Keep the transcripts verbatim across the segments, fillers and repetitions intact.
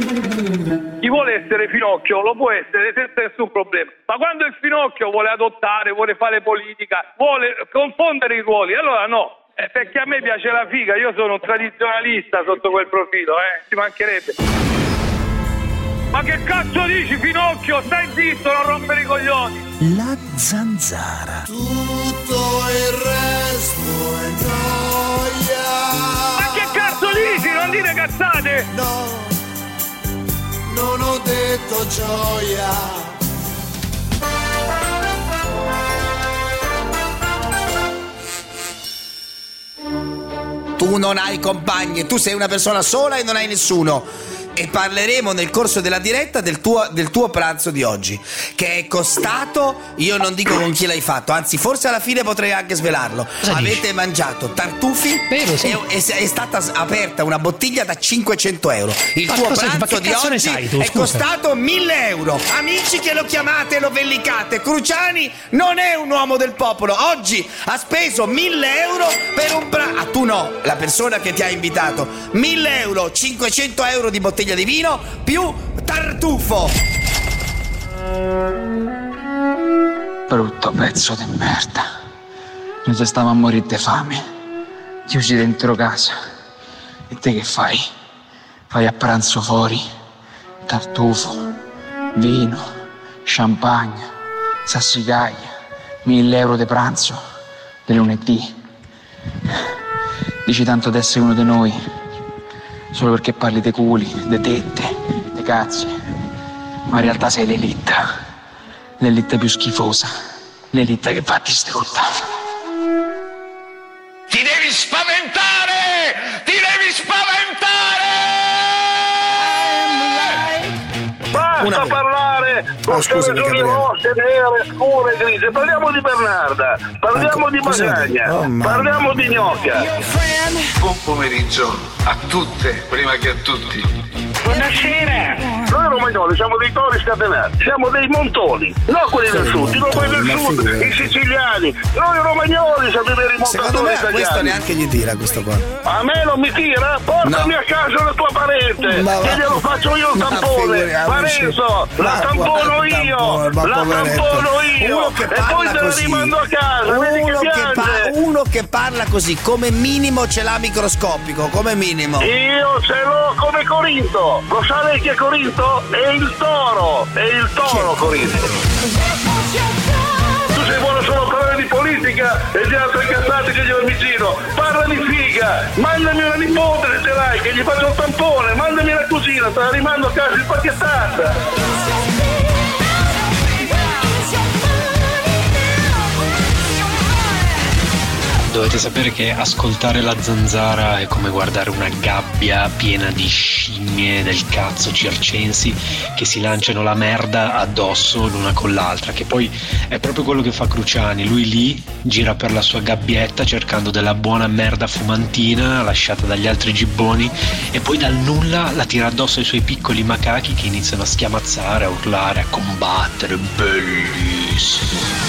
Chi vuole essere Finocchio lo può essere senza nessun problema, ma quando il Finocchio vuole adottare, vuole fare politica, vuole confondere i ruoli, allora no, eh, perché a me piace la figa, io sono un tradizionalista sotto quel profilo, eh, ci mancherebbe. Ma che cazzo dici, Finocchio? Stai zitto, non rompere i coglioni. La zanzara. Tutto il resto è noia. Ma che cazzo dici? Non dire cazzate! No, non ho detto gioia. Tu non hai compagni, tu sei una persona sola e non hai nessuno. E parleremo nel corso della diretta del tuo, del tuo pranzo di oggi, che è costato, io non dico con chi l'hai fatto, anzi forse alla fine potrei anche svelarlo. Cosa Avete dici? mangiato tartufi. Vero, sì. e, e è stata aperta una bottiglia da cinquecento euro. Il Ma tuo cosa- ma pranzo che di cazzo ne oggi sai tu, è scusa? costato mille euro. Amici che lo chiamate e lo vellicate, Cruciani non è un uomo del popolo. Oggi ha speso mille euro per un pranzo. Ah, tu no, la persona che ti ha invitato. mille euro, cinquecento euro di bottiglia di vino più tartufo. Brutto pezzo di merda. Noi ci stavamo a morire di fame, chiusi dentro casa. E te che fai? Fai a pranzo fuori, tartufo, vino, champagne, sassicaglia, mille euro di pranzo, di lunedì. Dici tanto di essere uno di noi, solo perché parli dei culi, dei tette, dei cazzi. Ma in realtà sei l'elite, l'elite più schifosa, l'elite che va distrutta. Ti devi spaventare! Ti devi spaventare! Basta parlare con Oh, scusami, ragioni Gabriele. rosse, nere, scure, grigie. Parliamo di Bernarda, parliamo Ecco, di cos'è? Bagagna, Oh, mamma. parliamo di Gnocca. Buon pomeriggio a tutte, prima che a tutti. Buonasera. Noi romagnoli siamo dei tori scatenati, siamo dei montoni, non quelli del sud, dico quelli del ma sud, figurati. i siciliani. Noi romagnoli siamo i veri Secondo montatori me a questo italiani. neanche gli tira questo qua. A me non mi tira? Portami No. a casa la tua parente, Ma va- che glielo faccio io il Ma tampone. figuriamoci. Parenzo, la Ma tampono guarda, io, tampone, ma la poveretto. tampono io, Uno che e parla poi te la così. rimando a casa, vedi che Uno che, piange. pa- uno che parla così, come minimo ce l'ha microscopico, come minimo. Io ce l'ho come Corinto, lo sa lei che è Corinto? È il toro, è il toro Corinto. Tu sei buono solo a parlare di politica e di altre cazzate che gli va vicino. Parla di figa, mandami una nipote se ce l'hai, che gli faccio un tampone, mandami la cugina, te la rimando a casa impacchettata. Dovete sapere che ascoltare la zanzara è come guardare una gabbia piena di scimmie del cazzo circensi che si lanciano la merda addosso l'una con l'altra, che poi è proprio quello che fa Cruciani. Lui lì gira per la sua gabbietta cercando della buona merda fumantina lasciata dagli altri gibboni e poi dal nulla la tira addosso ai suoi piccoli macachi che iniziano a schiamazzare, a urlare, a combattere. Bellissimo.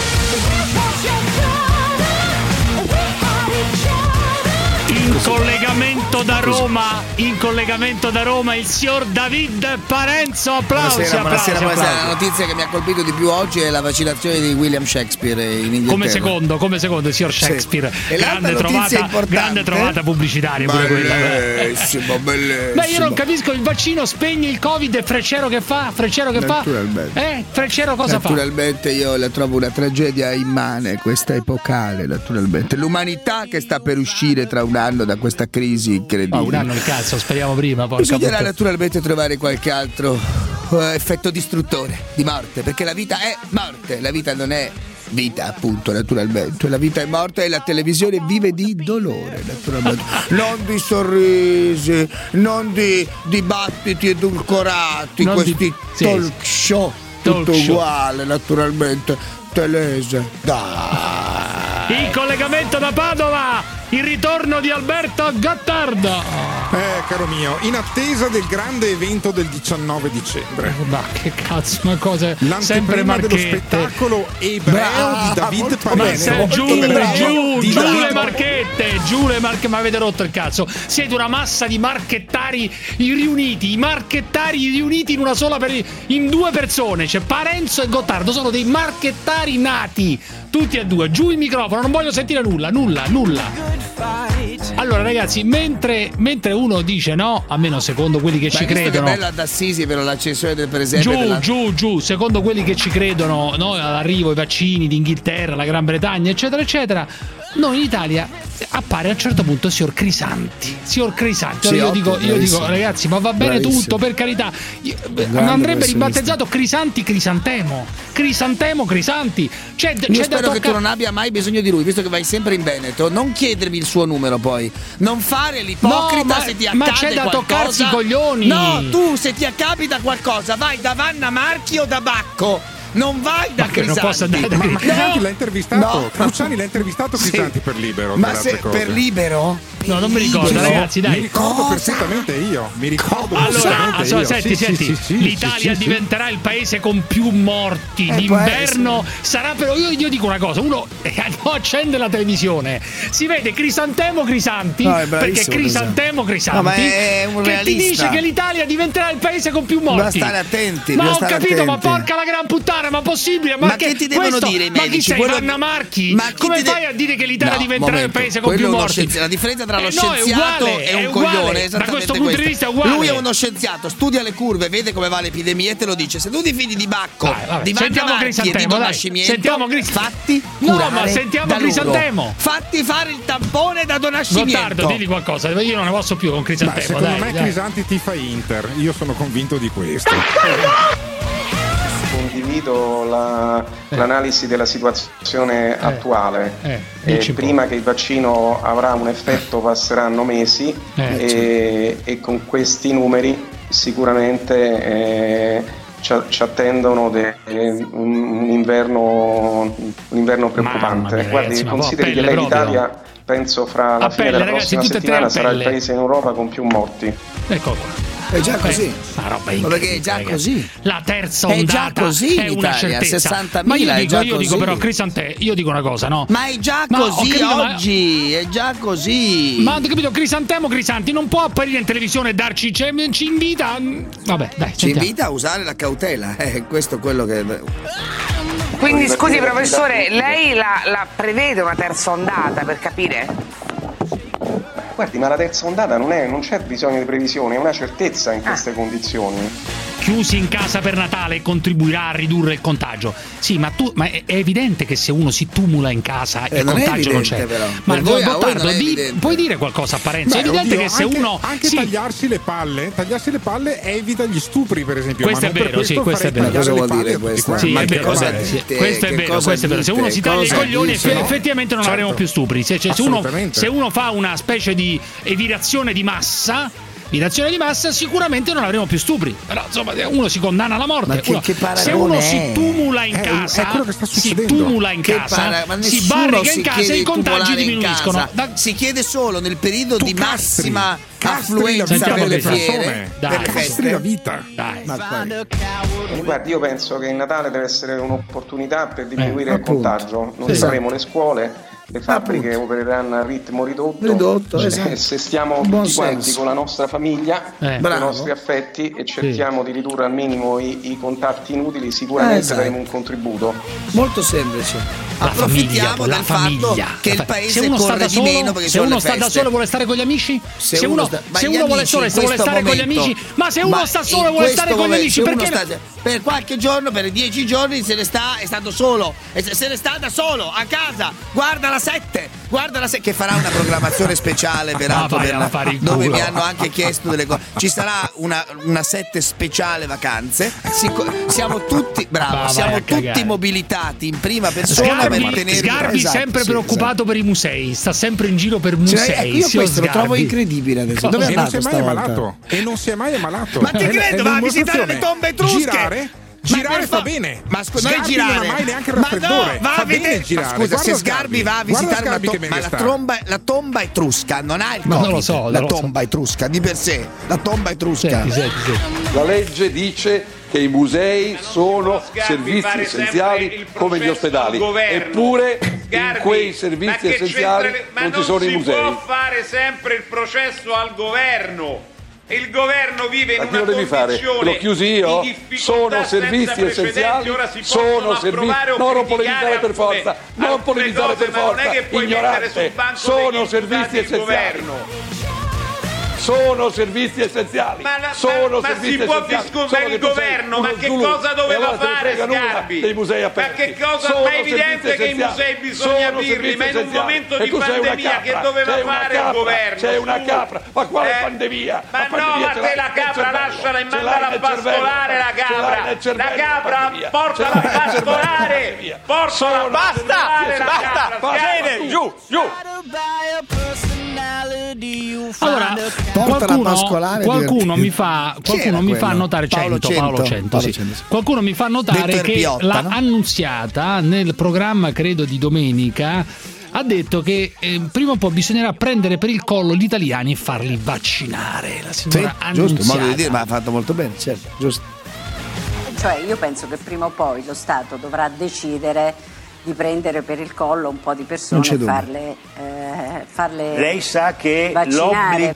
In collegamento da Roma, in collegamento da Roma il signor David Parenzo. Applausi, Buonasera, applausi, buonasera, buonasera. La applausi. notizia che mi ha colpito di più oggi è la vaccinazione di William Shakespeare in Inghilterra. Come secondo, come secondo il signor Sì. Shakespeare. E l'altra Grande notizia trovata, importante- grande trovata pubblicitaria pure quella. Bellissimo, bellissimo. Beh, io non capisco, il vaccino spegne il Covid e Freccero che fa? Freccero che Naturalmente. fa? Eh, Freccero cosa fa? Naturalmente io la trovo una tragedia immane, questa epocale, naturalmente. L'umanità che sta per uscire tra un anno da questa crisi incredibile. Oh, un anno il cazzo, speriamo prima. Porca Bisognerà puttana. naturalmente trovare qualche altro eh, effetto distruttore di morte, perché la vita è morte, la vita non è vita, appunto, naturalmente. La vita è morta e la televisione vive di dolore, naturalmente. Non di sorrisi, non di dibattiti edulcorati, Non di- questi sì, talk show, Talk tutto show. uguale, naturalmente. Telese, dai. In collegamento da Padova il ritorno di Alberto Gottardo. Eh, caro mio, in attesa del grande evento del diciannove dicembre. Ma che cazzo, ma cosa? L'anteprima Sempre dello marchette. spettacolo ebreo Brava, di David molto Parenzo. Ma se, giù, Ebreo giù, di giù David le marchette, giù le marche, ma avete rotto il cazzo. Siete una massa di marchettari riuniti, i marchettari riuniti in una sola per, in due persone. C'è Parenzo e Gottardo, sono dei marchettari nati, tutti e due. Giù il microfono, non voglio sentire nulla, nulla, nulla. Allora ragazzi, mentre, mentre uno dice no, almeno secondo quelli che Ma ci hai visto credono. che bella ad Assisi per l'accensione del presepe Giù, della... giù, giù, secondo quelli che ci credono, no, all'arrivo ai vaccini d'Inghilterra, la Gran Bretagna, eccetera, eccetera, noi in Italia appare a un certo punto signor Crisanti. Signor Crisanti, Sì, io, ottimo, dico, io dico, ragazzi, ma va bene bravissimo. tutto, per carità. Io- grande ma andrebbe professionista. ribattezzato Crisanti Crisantemo. Crisantemo Crisanti. C'è, Io c'è da spero che tu toccare. non abbia mai bisogno di lui, visto che vai sempre in Veneto. Non chiedermi il suo numero poi. Non fare l'ipocrita No, ma- se ti ma accade c'è da qualcosa. toccarsi i coglioni. No, tu se ti accapita qualcosa vai da Vanna Marchi o da Bacco. Non vai da Ma che non Crisanti. posso andare da- Ma, ma Crisanti No. l'ha intervistato? No. Cruciani l'ha intervistato Sì. Crisanti per Libero. Ma tra le se altre cose. per Libero? No, non mi ricordo, Libero? ragazzi, Mi dai. ricordo Cosa? perfettamente io. Mi ricordo Allora, perfettamente allora, io. senti, Sì, senti, sì, sì, sì, l'Italia sì, sì, sì. diventerà il paese con più morti Eh, d'inverno. Sarà però io, io dico una cosa, uno eh, no, accende la televisione, si vede Crisantemo Crisanti, No, è perché bravissimo, Crisantemo Crisanti No, ma è un che ti realista. dice che l'Italia diventerà il paese con più morti. Bisogna stare attenti, Ma bisogna ho stare capito, ma attenti. porca la gran puttana, ma possibile? Ma, Ma che ti devono questo- dire i Ma chi medici? sei, Quello- Vanna Marchi? Ma chi Come ti de- fai a dire che l'Italia No, diventerà momento. il paese con Quello più è uno morti? scienzi- la differenza tra lo Eh, no, è scienziato uguale, e è un uguale. coglione è Da esattamente questo punto di vista è uguale. Lui è uno scienziato, studia le curve, vede come va l'epidemia e te lo dice. Se tu ti fidi di Bacco, Dai, vabbè, di Vanna sentiamo Marchi e di Crisantemo, Don dai. Nascimento, Sentiamo Cris- fatti No, curare ma sentiamo da loro. Crisantemo. Fatti fare il tampone da Don Nascimento. Gottardo, digli qualcosa, io non ne posso più con Ma Crisantemo, secondo dai, me dai. Crisanti tifa Inter. Io sono convinto di questo. Condivido la- l'analisi della situazione attuale. eh, Eh, dici un po'. prima che il vaccino avrà un effetto passeranno mesi Eh, e, e con questi numeri sicuramente eh, ci, ci attendono de- un, un inverno, un inverno preoccupante. Mamma mia, Guardi, ragazzi, ma consideri a che pelle l'Italia penso fra la A fine pelle, della ragazzi, prossima tutte e tre settimana a sarà il pelle. paese in Europa con più morti. Ecco qua. È già così. Sta roba Ma perché è incredibile, già ragazzi. così. La terza È ondata già così è in una Italia, certezza. sessantamila Ma io è dico, già io dico così. però Crisantè, io dico una cosa, no? Ma è già Ma ho così capito, ma- oggi, è già così. Ma ho capito, Crisantemo Crisanti non può apparire in televisione e darci ci, ci invita. Vabbè, dai, Ci sentiamo. invita a usare la cautela, eh, questo è quello che... Quindi scusi professore, lei la, la prevede una terza ondata per capire? Guardi, ma la terza ondata non, è, non c'è bisogno di previsione, è una certezza in queste condizioni. Chiusi in casa per Natale contribuirà a ridurre il contagio. Sì, ma tu ma è, è evidente che se uno si tumula in casa Eh, il non è contagio non c'è. evidente, però. Ma Per voi- a voi Gottardo, non è di- evidente. puoi dire qualcosa a Parenzo? È Beh, evidente oddio, che se anche, uno anche sì, tagliarsi le palle, tagliarsi le palle evita gli stupri, per esempio. Questo ma è non per vero, sì, questo è farei vero. tagliare Cosa le vuol palle dire a tutti questo? quanti. Sì, Ma è che vero, cosa guarda, sì. dite? Questo è Che vero, cosa questo è vero. Se dite? uno si taglia i Cosa coglioni, dite? eff- effettivamente non avremo più stupri. Se, cioè, se, uno, Assolutamente. se uno fa una specie di evitazione di massa, evitazione di massa, sicuramente non avremo più stupri. Però insomma, uno si condanna alla morte. Ma che- Uno- che se paragone uno è? si tumula in È- casa, è quello che sta si succedendo. tumula in Che casa, para- ma si nessuno barrica si in casa chiede e i di contagi tumulare in diminuiscono. casa. Da- Si chiede solo nel periodo Tu di castri, massima castri affluenza la vita per le delle fiere, persone. Dai, per le Castri feste. la vita. Dai. Ma poi- Guardi, io penso che il Natale deve essere un'opportunità per diminuire Eh, il appunto. contagio. Non Sì. avremo le scuole, le fabbriche opereranno a ritmo ridotto. Ridotto, Cioè, esatto. se stiamo Buon tutti quanti senso. con la nostra famiglia, Eh. con i Bravo. nostri affetti e cerchiamo di ridurre al minimo i, i contatti inutili, sicuramente Esatto. daremo un contributo. Molto semplice. La famiglia, Approfittiamo la del famiglia. fatto che La il fa- paese se uno sta corre da di solo, meno perché se sono uno le sta da feste. solo e vuole stare con gli amici, Se se, uno uno, sta- ma se gli uno vuole amici solo e in se vuole questo stare con gli momento- amici, ma se uno ma sta solo in e vuole stare questo con gli momento, amici, se uno perché sta- per qualche giorno, per dieci giorni se ne sta, è stato solo e se se ne sta da solo a casa, guarda la sette, guarda la sette che farà una programmazione speciale peraltro vai per a la- fare il dove culo. mi hanno anche chiesto delle cose. Ci sarà una, una sette speciale vacanze. Sic- siamo tutti bravo, Ma vai siamo a tutti cagare. mobilitati in prima persona per Sgarbi, tenere Sgarbi esatto, sempre sì, preoccupato per i musei, sta sempre in giro per musei. Cioè, ecco, io signor questo lo trovo Sgarbi. incredibile adesso. Dove è E non andato si è mai stavolta? ammalato. E non si è mai ammalato. Ma ti È- credo, è va a visitare le l'impostazione. tombe etrusche. Girare, Girare fa bene. Ma scusa, non è Sgarbi girare. non ha mai neanche Ma raffreddore. no, va fa a vedere. bene girare. Ma scusa, Guarda se Sgarbi va a Guarda visitare una Sgarbi che tomba, me ma ne la, sta. tromba, la tomba etrusca non ha il Ma Covid. non lo so, la non lo tomba etrusca di per sé, la tomba etrusca. Senti, senti, senti. La legge dice che i musei sono servizi essenziali come gli ospedali, eppure in quei servizi essenziali non ci sono i musei. Non si può fare sempre il processo al governo. Il governo vive in Ma chi una lo devi fare? condizione L'ho chiusi io? di difficoltà Sono servizi senza precedenti. essenziali, Ora si sono possono servizi. approvare o Non criticare polemizzare per alcune- forza, non alcune polemizzare cose, per ma non è forza, che puoi mettere ignorante. sul banco Sono degli servizi imputati il essenziali. governo. Sono servizi essenziali. Ma, la- sono ma- ma servizi si può essenziali. discutere Solo il che tu sei governo, uno ma che Zulu, cosa doveva e allora te ne fare frega nulla Sgarbi? dei musei Ma aperti. che cosa? Sono Ma è evidente servizi che i essenziali. musei bisogna Sono aprirli, servizi ma in un essenziali. momento E di tu sei una pandemia che capra, doveva sei una fare il capra, governo? sei una Su. capra. Ma quale Eh, pandemia? Ma La no, pandemia ma ce te l'hai la nel capra cervello. lasciala e Ce l'hai mandala a nel cervello. pascolare la Ce l'hai capra. nel cervello, La capra, pandemia. portala Ce a l'hai nel cervello, pascolare. pandemia. Portala a Sono pascolare servizi la essenziali. capra. Basta, Bene, tu. giù, giù. Allora, Portala a qualcuno, pascolare, qualcuno divertente. mi fa, Chi era qualcuno mi fa quello? notare Paolo cento, Paolo Cento. cento, Paolo sì. Cento, sì. Qualcuno mi fa notare Detto che Erpiotta, l'ha no? annunziata nel programma, credo di domenica. Ha detto che eh, prima o poi bisognerà prendere per il collo gli italiani e farli vaccinare. La Sì, signora giusto, Annunziata. modo di dire, ma ha fatto molto bene, certo, giusto. Cioè io penso che prima o poi lo Stato dovrà decidere di prendere per il collo un po' di persone Non c'è e dubbio. farle, eh, farle Lei sa che vaccinare. l'obbligo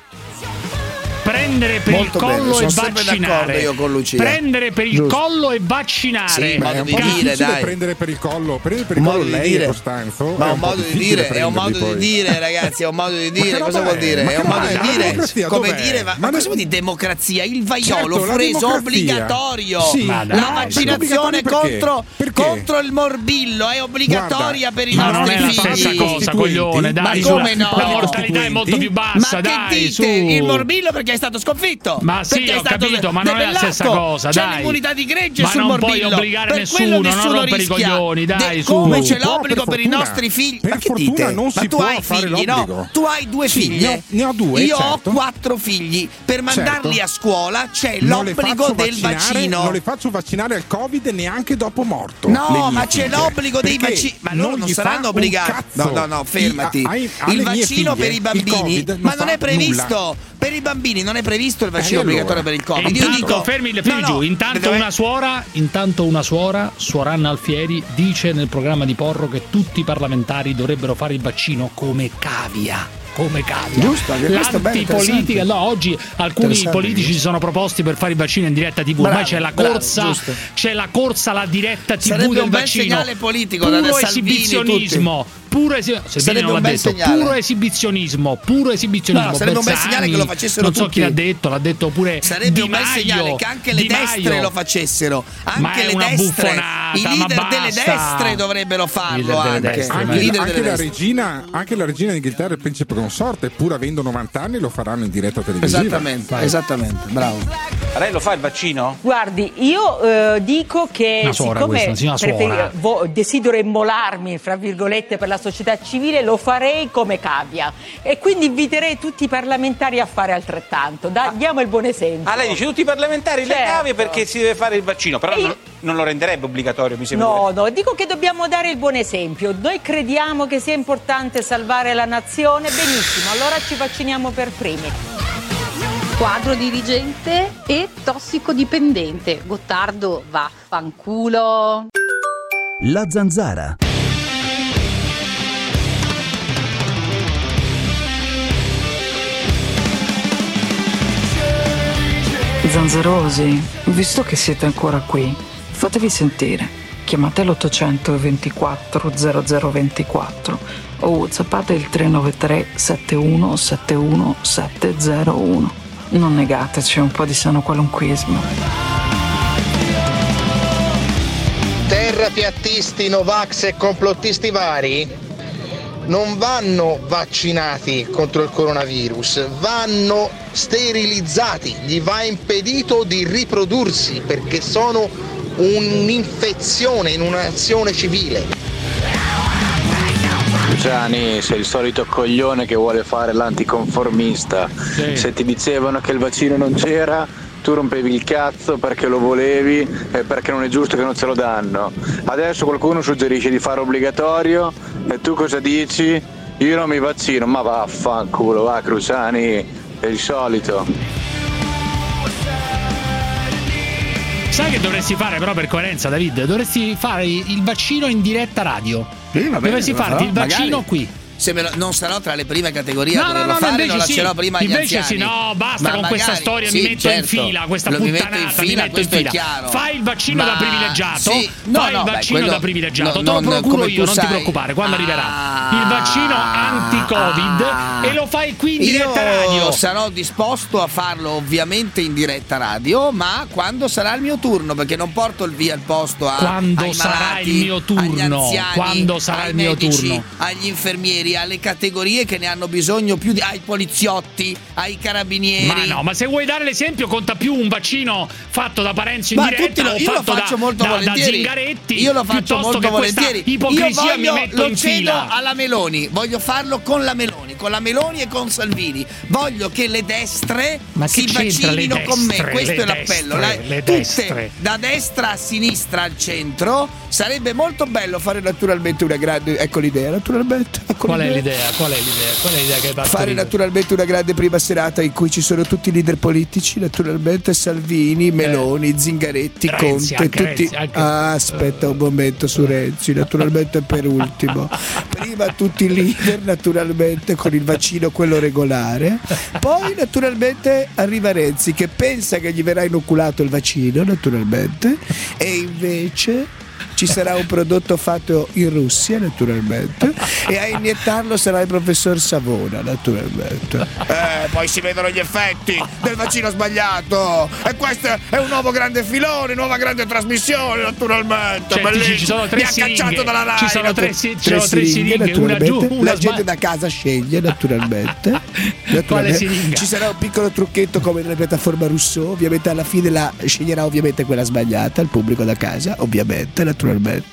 Prendere per Molto il collo bene, e sono sempre d'accordo vaccinare. io con Lucia. Prendere per il Giusto. collo e vaccinare. Sì, Ma modo è un di po' dire, difficile dai. prendere per il collo. Prendere per il Un collo modo di lei dire. e Costanzo. Ma è un po' modo di difficile dire, è un modo prenderli di poi. dire, ragazzi, è un modo di dire. che Cosa roba vuol è? dire? Ma È che un modo roba è? di La dire. democrazia Come dov'è? dire, ma, Ma ma ne- cosa vuol dire democrazia? Il vaiolo Certo, la fu reso democrazia. obbligatorio. Sì, Ma dai, la ma vaccinazione obbligatorio perché? contro, Perché? contro il morbillo è obbligatoria Guarda, per i Ma non nostri è la figli. stessa cosa, coglione, dai. Ma su, come la- no? La mortalità è molto più bassa, Ma dai, che dite? su. Il morbillo perché è stato sconfitto. Ma sì, Perché è ho stato capito, ma non è la debellato. stessa cosa, C'è dai. l'immunità di gregge Ma sul non puoi morbillo. obbligare Per nessuno, quello non nessuno rompere i rischia. coglioni, dai, De- su. Come c'è Però, l'obbligo per per, i fortuna- nostri figli? per Ma che fortuna dite? non Ma si tu può hai fare figli, l'obbligo. no? Tu hai due Sì, figlie. ne ho- ne ho due, Io certo. ho quattro figli. Per mandarli Certo. a scuola c'è Non le l'obbligo faccio del vaccinare- vaccino. Non le faccio vaccinare al Covid neanche dopo morto. le No, mie ma c'è figlie. l'obbligo dei Perché vaccini. Ma loro non gli fa saranno un obbligati. cazzo. No, no, no, fermati. I- ai- alle Il mie vaccino figlie per i il bambini. Covid non Ma non fa è previsto. nulla. Per i bambini non è previsto il vaccino Eh, allora? obbligatorio per il Covid. E Io intanto, dico. fermi le figli no, giù. no, Intanto dove- una suora, intanto una suora, Suoranna Alfieri, dice nel programma di Porro che tutti i parlamentari dovrebbero fare il vaccino come cavia. Come cavia. Giusto, anche questo è bello, L'antipolitica. interessante. No, oggi alcuni Interessante, politici giusto. si sono proposti per fare il vaccino in diretta tivù. Bravo, Ormai c'è la bravo, corsa, giusto. c'è la corsa alla diretta tivù Sarebbe del un bel vaccino. segnale politico da Puro Salvini, esibizionismo. Puro esi- Salvini Sarebbe non l'ha un bel detto. segnale. Puro esibizionismo. Puro esibizionismo. No, sarebbe un bel Bersani, segnale che lo facessero non so tutti. chi l'ha detto, l'ha detto pure Sarebbe Di un bel Maio, segnale che anche le Di destre Maio. lo facessero. Anche Ma è le una destre, buffonata, i ma leader delle basta. destre dovrebbero farlo. Leader delle Anche, destre, I Anche, leader anche delle la destre. regina, anche la regina d'Inghilterra e il principe consorte, pur avendo novanta anni, lo faranno in diretta televisiva. Esattamente, esattamente, bravo. Lei lo fa il vaccino? Guardi, io eh, dico che Una suora siccome questa, sì, una suora. preferi- vo- desidero immolarmi, fra virgolette, per la società civile, lo farei come cavia. E quindi inviterei tutti i parlamentari a fare altrettanto. Da- diamo il buon esempio. Ah, lei dice tutti i parlamentari le Certo. cavie perché si deve fare il vaccino, però E io- non, non lo renderebbe obbligatorio, mi sembra. No, no, dico che dobbiamo dare il buon esempio. Noi crediamo che sia importante salvare la nazione, benissimo, allora ci vacciniamo per primi. Quadro dirigente e tossicodipendente. Gottardo, vaffanculo. La Zanzara. Zanzarosi, visto che siete ancora qui, fatevi sentire. Chiamate l'ottocento ventiquattro zero zero ventiquattro o whatsappate il tre nove tre sette uno sette uno sette zero uno. Non negateci un po' di sano qualunquismo. Terrapiattisti, Novax e complottisti vari non vanno vaccinati contro il coronavirus, vanno sterilizzati, gli va impedito di riprodursi perché sono un'infezione in un'azione civile. Gianni, sei il solito coglione che vuole fare l'anticonformista. Sì. Se ti dicevano che il vaccino non c'era, tu rompevi il cazzo perché lo volevi e perché non è giusto che non se lo danno. Adesso qualcuno suggerisce di fare obbligatorio e tu cosa dici? Io non mi vaccino, ma vaffanculo, va Cruciani, è il solito. Sai che dovresti fare però per coerenza, David? Dovresti fare il vaccino in diretta radio. Sì, va bene, dovresti lo farti farò, il vaccino magari. qui. Se me lo, non sarò tra le prime categorie No, a no, doverlo no, fare, invece non la sì. ce l'ho prima agli Invece anziani. sì, no, basta Ma con magari, questa storia, sì, mi metto certo, in fila, questa lo mi metto in puttanata, mi fila, metto in questo è fila. chiaro. Fai il vaccino Ma da privilegiato, sì, no, fai no, il beh, vaccino quello- da privilegiato, no, te lo non- procuro come io, tu non sai. ti preoccupare, quando arriverà il vaccino anti-Covid e lo fai qui in diretta Io radio. sarò disposto a farlo ovviamente in diretta radio, ma quando sarà il mio turno, perché non porto il via al posto a Quando ai sarà malati, il mio turno, agli anziani, quando sarà ai il mio medici, turno. agli infermieri, alle categorie che ne hanno bisogno più di, ai poliziotti, ai carabinieri. Ma no, ma se vuoi dare l'esempio conta più un vaccino fatto da Parenzo in Ma diretta tutti lo- o io lo fatto faccio da, molto da, da volentieri. Zingaretti, Io lo faccio piuttosto molto che questa volentieri. ipocrisia Io voglio, mi metto lo in cedo fila. alla Meloni. Voglio farlo con la Meloni, con la Meloni e con Salvini. Voglio che le destre Ma che si c'entra le vaccinino con me. destre, Questo le è l'appello. destre, La- le tutte destre. da destra a sinistra al centro. Sarebbe molto bello fare naturalmente una grande. Ecco l'idea, naturalmente. Ecco Qual è l'idea? Qual è l'idea? Qual è l'idea che hai fatto? Fare naturalmente una grande prima serata in cui ci sono tutti i leader politici, naturalmente Salvini, Meloni, Zingaretti, Renzi, Conte, anche tutti. Renzi, anche- Ah, aspetta un momento su Renzi, naturalmente per ultimo. Prima tutti i leader, naturalmente con il vaccino quello regolare. Poi naturalmente arriva Renzi che pensa che gli verrà inoculato il vaccino, naturalmente, e invece ci sarà un prodotto fatto in Russia, naturalmente, e a iniettarlo sarà il professor Savona, naturalmente. Eh, poi si vedono gli effetti del vaccino sbagliato. E questo è un nuovo grande filone, nuova grande trasmissione, naturalmente. Cioè, Bellissimo. ci sono tre Mi ha siringhe. cacciato dalla Rai. Ci sono tre si- ci sono tre siringhe, siringhe, una giù, naturalmente. una La gente sba- da casa sceglie, naturalmente. Naturalmente. Quale siringa? Ci sarà un piccolo trucchetto come nella piattaforma Rousseau. Ovviamente alla fine la sceglierà ovviamente quella sbagliata, il pubblico da casa, ovviamente, naturalmente.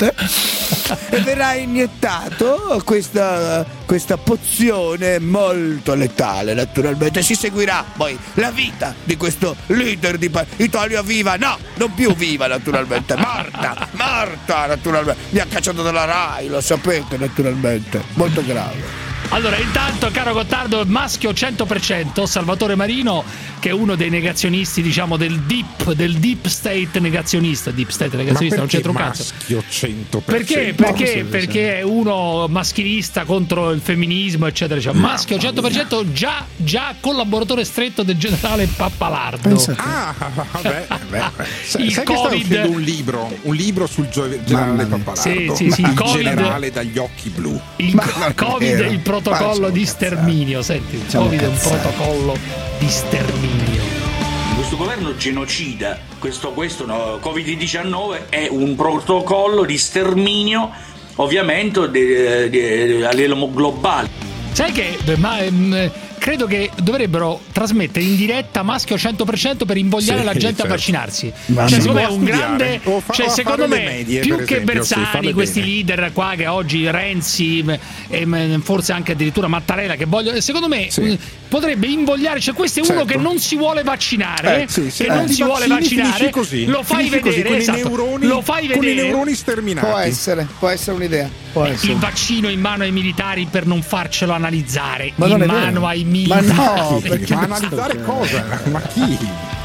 E verrà iniettato questa, questa pozione molto letale, naturalmente. Si seguirà poi la vita di questo leader di pa- Italia Viva, no, non più viva, naturalmente, morta, morta, naturalmente. Mi ha cacciato dalla Rai, lo sapete, naturalmente, molto grave. Allora, intanto, caro Gottardo, maschio cento per cento, Salvatore Marino, che è uno dei negazionisti, diciamo, del deep, del deep state negazionista. Deep state negazionista, non c'entra un cazzo. Maschio cento per cento. Perché? Perché? Perché è uno maschilista contro il femminismo, eccetera, eccetera. Maschio cento per cento, già, già collaboratore stretto del generale Pappalardo. Ah, vabbè, beh, sai, Il sai che sta Covid- uscendo un libro, un libro sul gio- generale Pappalardo. Sì, sì, sì, il il Covid- generale dagli occhi blu. Il co- Covid è il protocollo di sterminio. Senti, il Siamo Covid è un cazzati. protocollo di sterminio. Questo governo genocida, questo, questo no, covid diciannove è un protocollo di sterminio, ovviamente de, de, a livello globale. Sai che ma, ehm, credo che dovrebbero trasmettere in diretta maschio cento per cento per invogliare Sì, la gente certo. a vaccinarsi. Ma Cioè, sì. secondo me è O a un studiare, grande. o fa- Cioè, o a secondo fare me, le medie, più per che esempio, sì, Bersani, farle questi bene. leader qua che oggi Renzi e m- forse anche addirittura Mattarella che vogliono. Secondo me mh, potrebbe invogliare. Cioè, questo è uno Certo. che non si vuole vaccinare. Eh, sì, sì. Che Eh, non ti si vuole vaccini, vaccinare. finisci così. Lo fai Finisci così, vedere. con i Esatto. neuroni- Lo fai con i vedere. neuroni sterminati. Può essere, può essere un'idea. Può essere. Il vaccino in mano ai militari per non farcelo analizzare. Ma in non è mano vero. ai Ma militari. no, Perché ma analizzare cosa? Ma chi?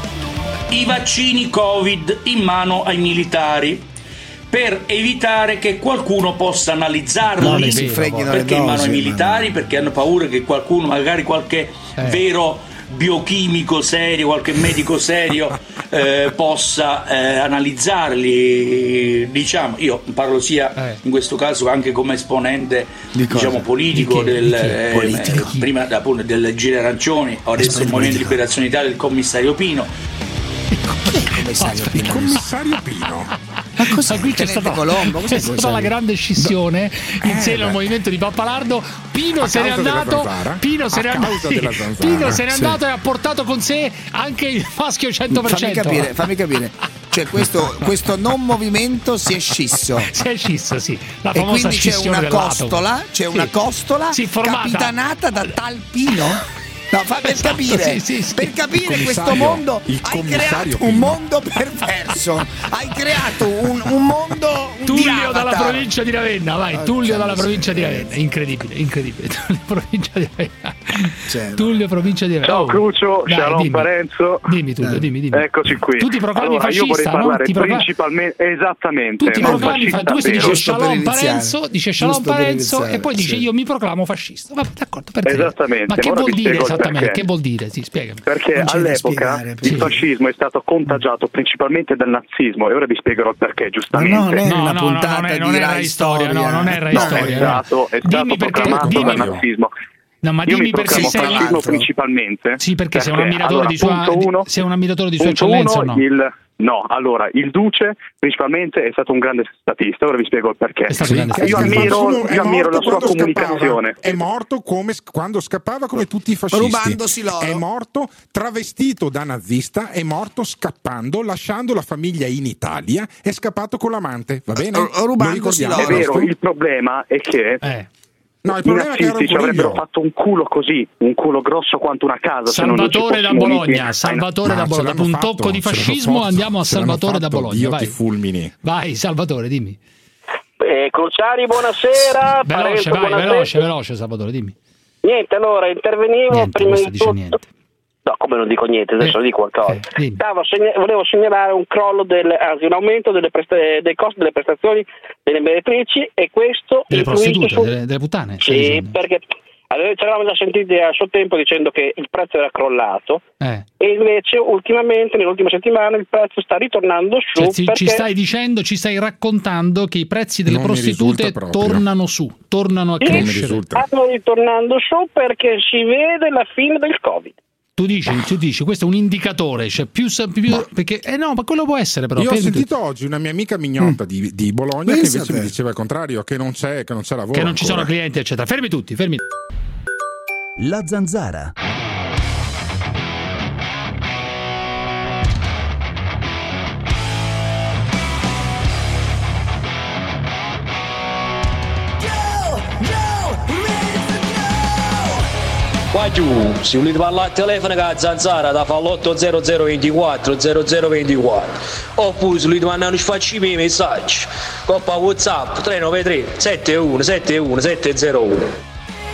I vaccini Covid in mano ai militari per evitare che qualcuno possa analizzarli. Non si freghino le perché in mano dosi, ai militari? Perché hanno paura che qualcuno, magari qualche Eh. vero biochimico serio, qualche medico serio eh, possa eh, analizzarli. Diciamo, io parlo sia in questo caso anche come esponente diciamo politico Di che? del Di che? eh, Politico. eh, prima appunto del Giro Arancioni, adesso il Movimento di Liberazione Italia del commissario Pino. Commissario Il commissario Pino. Ma cosa qui c'è Tenente stata, Colombo, c'è cos'è stata questo? la grande scissione in Eh, seno al beh. movimento di Pappalardo. Pino A se n'è causa della andato. zanzara? Pino se A n'è andato. causa della zanzara, Pino se n'è sì. andato e ha portato con sé anche il maschio cento per Fammi cento. capire, fammi capire. Cioè questo, questo non movimento si è scisso. Si è scisso, sì. La E famosa quindi c'è scissione una dell'atomo. costola, c'è Sì. una costola Sì, formata- capitanata da tal Pino. No, fa per capire, sì, sì, sì. per capire Il questo commissario, mondo il hai commissario creato un prima. mondo perverso, hai creato un, un mondo un Tullio di dalla Avatar. provincia di Ravenna, vai, Oh, Tullio cioè, dalla sì, provincia di sì. Ravenna, incredibile, incredibile. Tullio provincia di Ravenna. Certo. Tullio provincia di Ravenna. Ciao Oh, Crucio, dai, Shalom dimmi. Parenzo. Dimmi Tullio, dimmi, dimmi. Eccoci qui. Tu ti proclami allora, io vorrei fascista, no? parlare Ti proclami- principalmente esattamente. Tu ti non proclami, fascista fa- tu si vero. dice Giusto per Shalom iniziare. Parenzo, dice Shalom Giusto per Parenzo iniziare, e poi dice sì. io mi proclamo fascista. Vabbè, d'accordo, perfetto. Esattamente, Ma che ora vuol vi dire spiego il esattamente? perché. Che vuol dire? Sì, spiegami. Perché Non c'è da all'epoca spiegare, il fascismo è stato contagiato principalmente dal nazismo e ora vi spiegherò il perché, giustamente. Ma no, non è No, una no, puntata non è, di non è Rai Rai Storia, no, non è Rai No, Storia. è no. stato, è Dimmi stato perché, proclamato dimmi, dal nazismo. No, ma Io dimmi mi perché proclamo sei fascismo principalmente. Sì, perché sei un perché, ammiratore allora, di sua punto uno, sei un ammiratore di sua punto eccellenza uno, o no? il, no, allora, il Duce principalmente è stato un grande statista, ora vi spiego il perché. È stato un grande Io statista. ammiro, Nessuno- è io ammiro morto la sua quando comunicazione. scappava. È morto come, quando scappava come tutti i fascisti. Rubandosi l'oro. È morto travestito da nazista, è morto scappando, lasciando la famiglia in Italia, è scappato con l'amante. Va bene? R- rubandosi Lo ricordiamo, È vero, giusto? il problema è che Eh. No, il i problema è che era un nazisti ci avrebbero coniglio. fatto un culo così, un culo grosso quanto una casa. se non ci Salvatore da fossimo uniti Bologna, ai- Salvatore Ma da ce Bologna. l'hanno Dopo un fatto, tocco di ce l'hanno fascismo fatto, andiamo a ce l'hanno Salvatore da fatto, Bologna. Dio Vai. ti fulmini. Vai, Salvatore, dimmi. Eh, Cruciani, buonasera. Veloce, Parenzo, vai, buonasera. veloce, veloce, Salvatore, dimmi. Niente, allora intervenivo Niente, prima questo di dice tutto. niente. No, come non dico niente, adesso Eh, dico qualcosa. eh, dimmi. Stavo segna- volevo segnalare un crollo, del, anzi un aumento delle presta- dei costi delle prestazioni delle meretrici e questo Delle influisce prostitute, su- delle, delle puttane. stai Sì, dicendo. perché allora, ci eravamo già sentiti a suo tempo dicendo che il prezzo era crollato Eh. e invece ultimamente, nell'ultima settimana, il prezzo sta ritornando su Cioè, ci, perché ci stai dicendo, ci stai raccontando che i prezzi delle Non mi prostitute risulta proprio. tornano su, tornano a Sì, crescere. stanno ritornando su perché si vede la fine del Covid. Tu dici, tu dici, questo è un indicatore, cioè più, più perché eh no, ma quello può essere però. Io ho fermi tutti. sentito oggi una mia amica mignotta di, di Bologna che Pensa invece te. mi diceva il contrario, che non c'è, che non c'è lavoro. che non ci sono ancora. clienti, eccetera. Fermi tutti, fermi. La Zanzara. Qua giù, se volete parlare al telefono con la Zanzara da fa l'otto zero zero ventiquattro zero zero ventiquattro oppure se volete mandare un sfaccimi i messaggi coppa WhatsApp tre nove tre sette uno sette uno sette zero uno.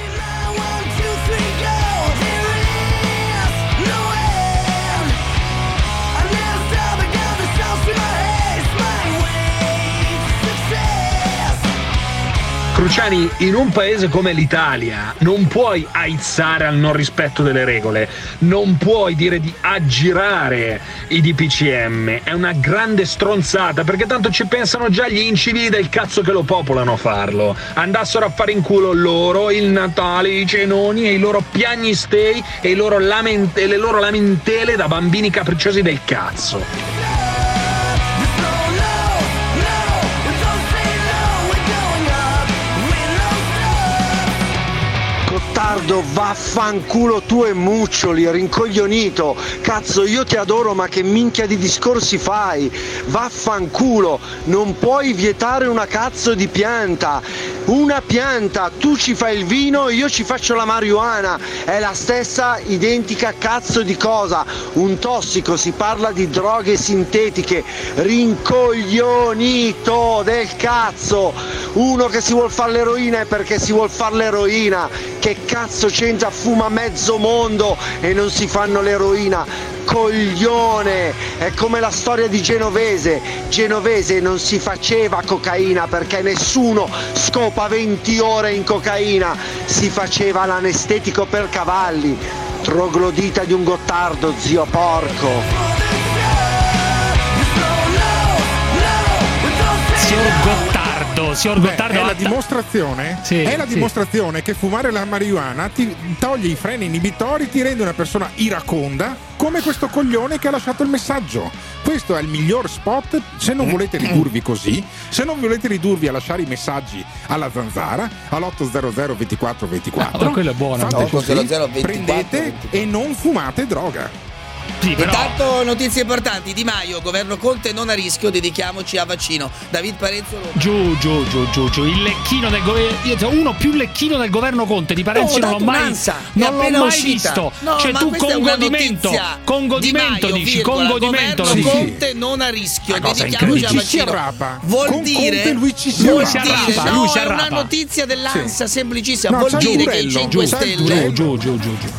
Cruciani, in un paese come l'Italia non puoi aizzare al non rispetto delle regole, non puoi dire di aggirare i D P C M, è una grande stronzata perché tanto ci pensano già gli incivili del cazzo che lo popolano a farlo. Andassero a fare in culo loro, il Natale, i cenoni e i loro piagnistei e, i loro lament- e le loro lamentele da bambini capricciosi del cazzo. Gottardo, vaffanculo tu e Muccioli, rincoglionito. Cazzo, io ti adoro, ma che minchia di discorsi fai? Vaffanculo, non puoi vietare una cazzo di pianta. Una pianta, tu ci fai il vino, io ci faccio la marijuana. È la stessa identica cazzo di cosa. Un tossico, si parla di droghe sintetiche. Rincoglionito del cazzo. Uno che si vuol fare l'eroina è perché si vuol fare l'eroina. Che cazzo c'entra? Fuma mezzo mondo e non si fanno l'eroina. Coglione! È come la storia di Genovese. Genovese non si faceva cocaina perché nessuno scopa venti ore in cocaina. Si faceva l'anestetico per cavalli. Troglodita di un Gottardo, zio porco. Signor Gottardo, signor Beh, Gottardo è la ah, dimostrazione, Sì, è la sì. dimostrazione che fumare la marijuana ti toglie i freni inibitori, ti rende una persona iraconda, come questo coglione che ha lasciato il messaggio. Questo è il miglior spot. Se non volete ridurvi così, se non volete ridurvi a lasciare i messaggi alla Zanzara all'otto zero zero ventiquattro ventiquattro, Ah, quello è buono. fate otto zero zero così, ventiquattro prendete e non fumate droga. Sì, però... Intanto notizie importanti. Di Maio, governo Conte non a rischio, dedichiamoci a vaccino. David Parenzo lo... Giù, giù, giù, giù, giù. Il lecchino del governo. Uno più lecchino del governo Conte. Di Parenzo no, non l'ho mai, non l'ho mai visto. No, cioè tu con godimento, notizia. con godimento Di Maio, dici, virgola, con godimento. Governo Sì, Conte sì. non a rischio, Una cosa dedichiamoci a Lui ci si vaccino. arrapa. Vuol Con dire Conte lui ci si vuol arrapa. dire, Lui si arrapa, no, lui si è una arrapa. notizia dell'ANSA Sì. semplicissima. No, Vuol c'è il dire che i durello. cinque Giù, Stelle Giù, giù, giù, giù.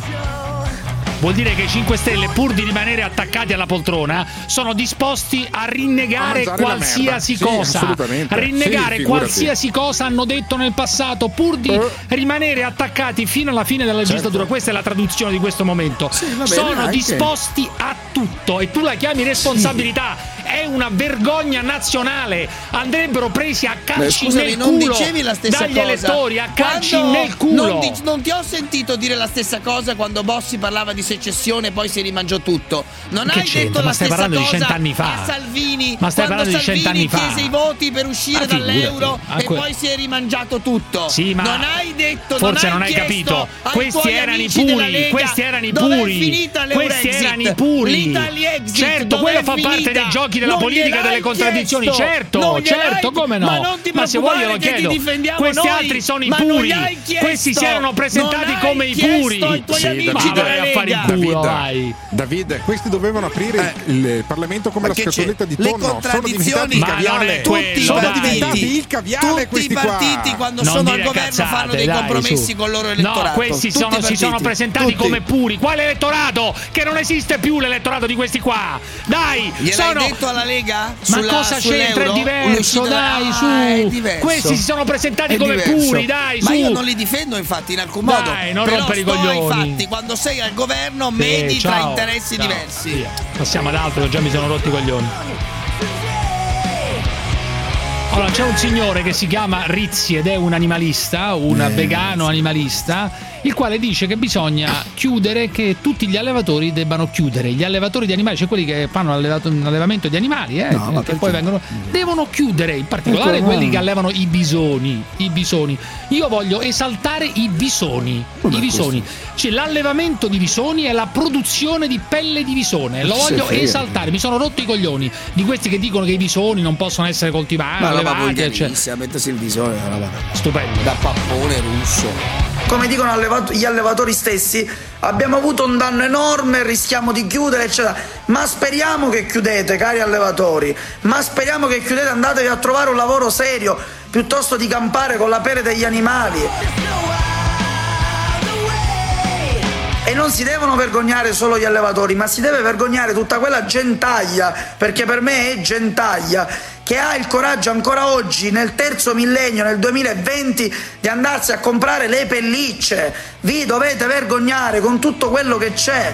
Vuol dire che i cinque Stelle, pur di rimanere attaccati alla poltrona, sono disposti a rinnegare A mangiare la qualsiasi merda. Sì, cosa. assolutamente. A rinnegare Sì, figurati. qualsiasi cosa hanno detto nel passato, pur di Eh. rimanere attaccati fino alla fine della legislatura. Certo. Questa è la traduzione di questo momento. Sì, va bene, sono anche. disposti a tutto e tu la chiami responsabilità. È una vergogna nazionale. Andrebbero presi a Beh, calci scusami, nel non culo dicevi la stessa dagli cosa elettori, a calci Quando nel culo. non, di- non ti ho sentito dire la stessa cosa quando Bossi parlava di secessione e poi si rimangiò tutto. Non Che hai c'entra? detto Ma la stai stessa parlando di cosa cent'anni fa. a Salvini Ma stai quando parlando di Salvini cent'anni fa. chiese i voti per uscire Ah, figurati. dall'euro Ah, e que- poi si è rimangiato tutto. Sì, ma non hai detto forse non non hai hai capito. chiesto ai Questi tuoi erano i amici della puri, Lega questi erano i dov'è puri. finita Questi l'Eurexit? erano i puri. L'Italy-Exit, Certo, dov'è quello fa parte finita? dei giochi della Non politica e gliel'hai delle contraddizioni. chiesto. Certo, Non gliel'hai- certo, come no? Ma non ti Ma se vuoi glielo preoccupare che ti chiedo. difendiamo Questi noi. altri sono i Ma non puri. gli hai chiesto. Questi si erano presentati Non come hai i chiesto puri. ai tuoi Sì, amici Davide, della vai a fare il Lega. culo, David, vai. David, questi dovevano aprire il Parlamento come la Ma che c'è? scatoletta di Le tonno. Sono contraddizioni- diventati il Ma non è caviale. quello, Sono dai. diventati il caviale Tutti questi i partiti qua. quando Non sono al dire governo cazzate, fanno dei dai, compromessi su. con il loro elettorato. No, questi Tutti sono, i si sono partiti. presentati Tutti. come puri. Quale elettorato? Che non esiste più l'elettorato di questi qua. Dai, Gliel'hai sono... detto alla Lega? Ma Sulla- cosa c'entra? È sull'euro? diverso, Un'uscita da- dai, Ah, su. è diverso. Questi si sono presentati È come diverso. puri, dai, Ma su. io non li difendo infatti in alcun modo. Dai, non Però rompere i sto ai coglioni. fatti, quando sei al governo Sì, medi tra ciao, interessi ciao, diversi. via. Passiamo ad altro, già mi sono rotti i coglioni. Allora, c'è un signore che si chiama Rizzi ed è un animalista, un Eh, vegano animalista, il quale dice che bisogna chiudere, che tutti gli allevatori debbano chiudere. Gli allevatori di animali, cioè quelli che fanno allevato- allevamento di animali, eh, No, ma che perché? poi vengono, devono chiudere, in particolare Ecco, quelli no. che allevano i bisoni. I bisoni. Io voglio esaltare i bisoni. Come I bisoni. Cioè, l'allevamento di bisoni è la produzione di pelle di bisone. Lo Ma chi se voglio frega? esaltare. Mi sono rotto i coglioni di questi che dicono che i bisoni non possono essere coltivati, Ma roba allevati, eccetera. volgarissima, mettersi il visore, una roba Stupendo. da pappone russo. Come dicono allevato- gli allevatori stessi, abbiamo avuto un danno enorme, rischiamo di chiudere, eccetera. Ma speriamo che chiudete, cari allevatori. Ma speriamo che chiudete, andatevi a trovare un lavoro serio, piuttosto di campare con la pelle degli animali. E non si devono vergognare solo gli allevatori, ma si deve vergognare tutta quella gentaglia, perché per me è gentaglia, che ha il coraggio ancora oggi, nel terzo millennio, nel duemilaventi, di andarsi a comprare le pellicce. Vi dovete vergognare con tutto quello che c'è.